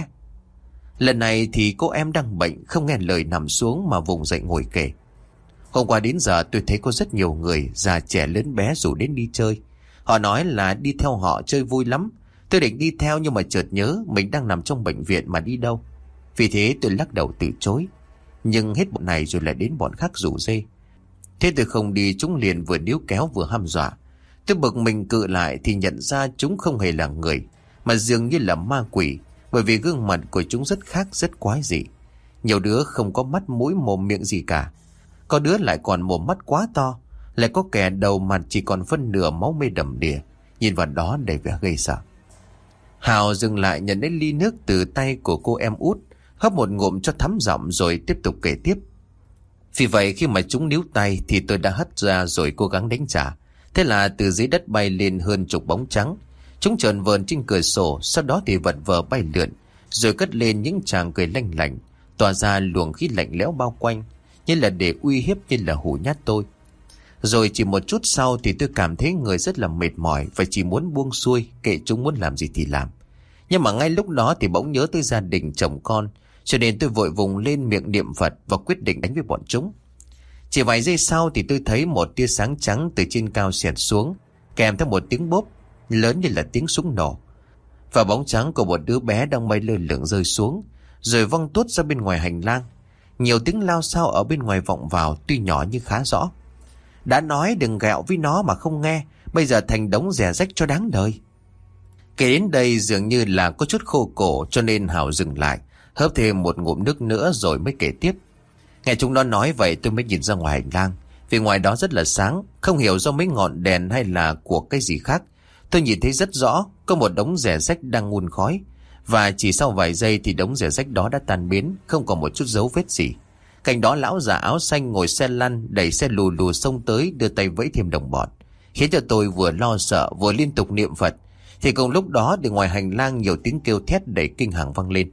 Lần này thì cô em đang bệnh không nghe lời nằm xuống mà vùng dậy ngồi kể: "Hôm qua đến giờ tôi thấy có rất nhiều người, già trẻ lớn bé rủ đến đi chơi. Họ nói là đi theo họ chơi vui lắm. Tôi định đi theo nhưng mà chợt nhớ mình đang nằm trong bệnh viện mà đi đâu. Vì thế tôi lắc đầu từ chối. Nhưng hết bọn này rồi lại đến bọn khác rủ dê. Thế tôi không đi, chúng liền vừa níu kéo vừa hăm dọa. Tôi bực mình cự lại thì nhận ra chúng không hề là người, mà dường như là ma quỷ, bởi vì gương mặt của chúng rất khác, rất quái dị. Nhiều đứa không có mắt mũi mồm miệng gì cả. Có đứa lại còn mồm mắt quá to, lại có kẻ đầu mặt chỉ còn phân nửa máu me đầm đìa, nhìn vào đó đầy vẻ gây sợ. Hào dừng lại nhận lấy ly nước từ tay của cô em út, hấp một ngụm cho thấm giọng rồi tiếp tục kể tiếp. Vì vậy khi mà chúng níu tay thì tôi đã hất ra rồi cố gắng đánh trả. Thế là từ dưới đất bay lên hơn chục bóng trắng. Chúng trờn vờn trên cửa sổ, sau đó thì vật vờ bay lượn, rồi cất lên những tràng cười lanh lảnh, tỏa ra luồng khí lạnh lẽo bao quanh, như là để uy hiếp, như là hù nhát tôi. Rồi chỉ một chút sau thì tôi cảm thấy người rất là mệt mỏi và chỉ muốn buông xuôi, kệ chúng muốn làm gì thì làm. Nhưng mà ngay lúc đó thì bỗng nhớ tới gia đình chồng con, cho nên tôi vội vùng lên miệng niệm Phật và quyết định đánh với bọn chúng. Chỉ vài giây sau thì tôi thấy một tia sáng trắng từ trên cao xẹt xuống, kèm theo một tiếng bốp lớn như là tiếng súng nổ. Và bóng trắng của một đứa bé đang bay lơ lửng rơi xuống, rồi văng tuốt ra bên ngoài hành lang. Nhiều tiếng lao xao ở bên ngoài vọng vào, tuy nhỏ nhưng khá rõ. Đã nói đừng ghẹo với nó mà không nghe, bây giờ thành đống rẻ rách cho đáng đời. Kể đến đây dường như là có chút khô cổ, cho nên Hảo dừng lại, hớp thêm một ngụm nước nữa rồi mới kể tiếp. Nghe chúng nó nói vậy tôi mới nhìn ra ngoài hành lang, vì ngoài đó rất là sáng, không hiểu do mấy ngọn đèn hay là của cái gì khác. Tôi nhìn thấy rất rõ có một đống rẻ rách đang ngùn khói, và chỉ sau vài giây thì đống rẻ rách đó đã tan biến, không còn một chút dấu vết gì. Cạnh đó lão già áo xanh ngồi xe lăn đẩy xe lù lù xông tới, đưa tay vẫy thêm đồng bọn, khiến cho tôi vừa lo sợ vừa liên tục niệm Phật. Thì cùng lúc đó từ ngoài hành lang nhiều tiếng kêu thét đầy kinh hoàng vang lên: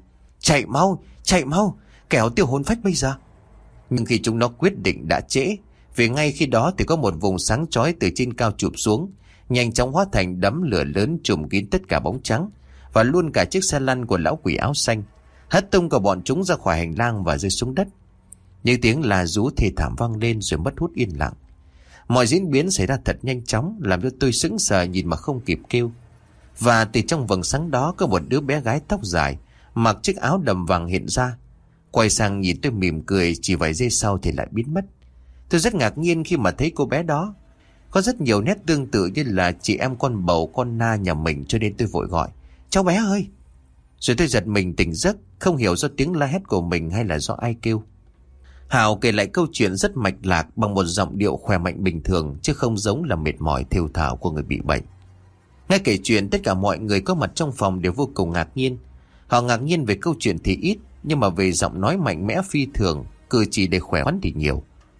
chạy mau, kẻo tiêu hồn phách bây giờ. Nhưng khi chúng nó quyết định đã trễ, vì ngay khi đó thì có một vùng sáng chói từ trên cao chụp xuống, nhanh chóng hóa thành đám lửa lớn trùm kín tất cả bóng trắng và luôn cả chiếc xe lăn của lão quỷ áo xanh, hất tung cả bọn chúng ra khỏi hành lang và rơi xuống đất. Những tiếng là rú thê thảm vang lên rồi mất hút yên lặng. Mọi diễn biến xảy ra thật nhanh chóng, làm cho tôi sững sờ nhìn mà không kịp kêu. Và từ trong vầng sáng đó có một đứa bé gái tóc dài, mặc chiếc áo đầm vàng hiện ra. Quay sang nhìn tôi mỉm cười, chỉ vài giây sau thì lại biến mất. Tôi rất ngạc nhiên khi mà thấy cô bé đó có rất nhiều nét tương tự như là chị em con bầu con Na nhà mình, cho nên tôi vội gọi: cháu bé ơi. Rồi tôi giật mình tỉnh giấc, không hiểu do tiếng la hét của mình hay là do ai kêu. Hào kể lại câu chuyện rất mạch lạc bằng một giọng điệu khỏe mạnh bình thường, chứ không giống là mệt mỏi thều thào của người bị bệnh. Nghe kể chuyện, tất cả mọi người có mặt trong phòng đều vô cùng ngạc nhiên. Họ ngạc nhiên về câu chuyện thì ít, nhưng mà về giọng nói mạnh mẽ phi thường, cử chỉ để khỏe khoắn thì nhiều.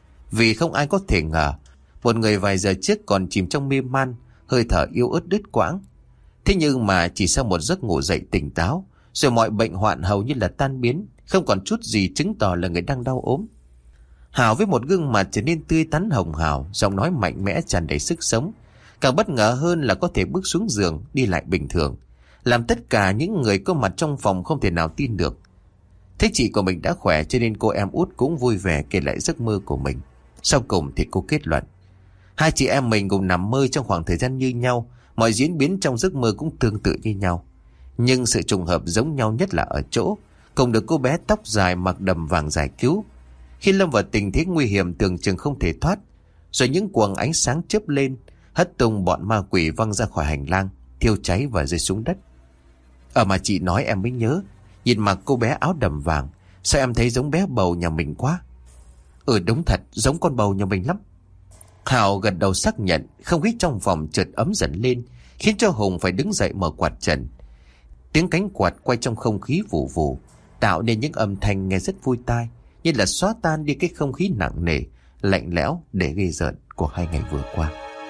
Vì không ai có thể ngờ một người vài giờ trước còn chìm trong mê man, hơi thở yếu ớt đứt quãng, thế nhưng mà chỉ sau một giấc ngủ dậy tỉnh táo, rồi mọi bệnh hoạn hầu như là tan biến, không còn chút gì chứng tỏ là người đang đau ốm. Hào với một gương mặt trở nên tươi tắn hồng hào, giọng nói mạnh mẽ tràn đầy sức sống. Càng bất ngờ hơn là có thể bước xuống giường đi lại bình thường, làm tất cả những người có mặt trong phòng không thể nào tin được. Thế chị của mình đã khỏe, cho nên cô em út cũng vui vẻ kể lại giấc mơ của mình. Sau cùng thì cô kết luận hai chị em mình cùng nằm mơ trong khoảng thời gian như nhau, mọi diễn biến trong giấc mơ cũng tương tự như nhau. Nhưng sự trùng hợp giống nhau nhất là ở chỗ cùng được cô bé tóc dài mặc đầm vàng giải cứu. Khi lâm vào tình thế nguy hiểm tưởng chừng không thể thoát, rồi những quầng ánh sáng chớp lên, hất tung bọn ma quỷ văng ra khỏi hành lang, thiêu cháy và rơi xuống đất. Mà chị nói em mới nhớ, nhìn mặt cô bé áo đầm vàng, sao em thấy giống bé bầu nhà mình quá. Đúng thật, giống con bầu nhà mình lắm. Hào gật đầu xác nhận. Không khí trong phòng chợt ấm dần lên, khiến cho Hùng phải đứng dậy mở quạt trần. Tiếng cánh quạt quay trong không khí vù vù, tạo nên những âm thanh nghe rất vui tai, như là xóa tan đi cái không khí nặng nề, lạnh lẽo để ghê rợn của 2 ngày vừa qua.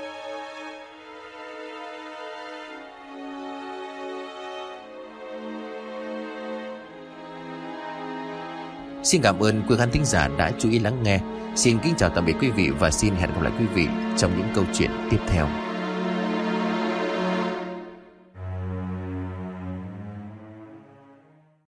Xin cảm ơn quý khán thính giả đã chú ý lắng nghe. Xin kính chào tạm biệt quý vị và xin hẹn gặp lại quý vị trong những câu chuyện tiếp theo.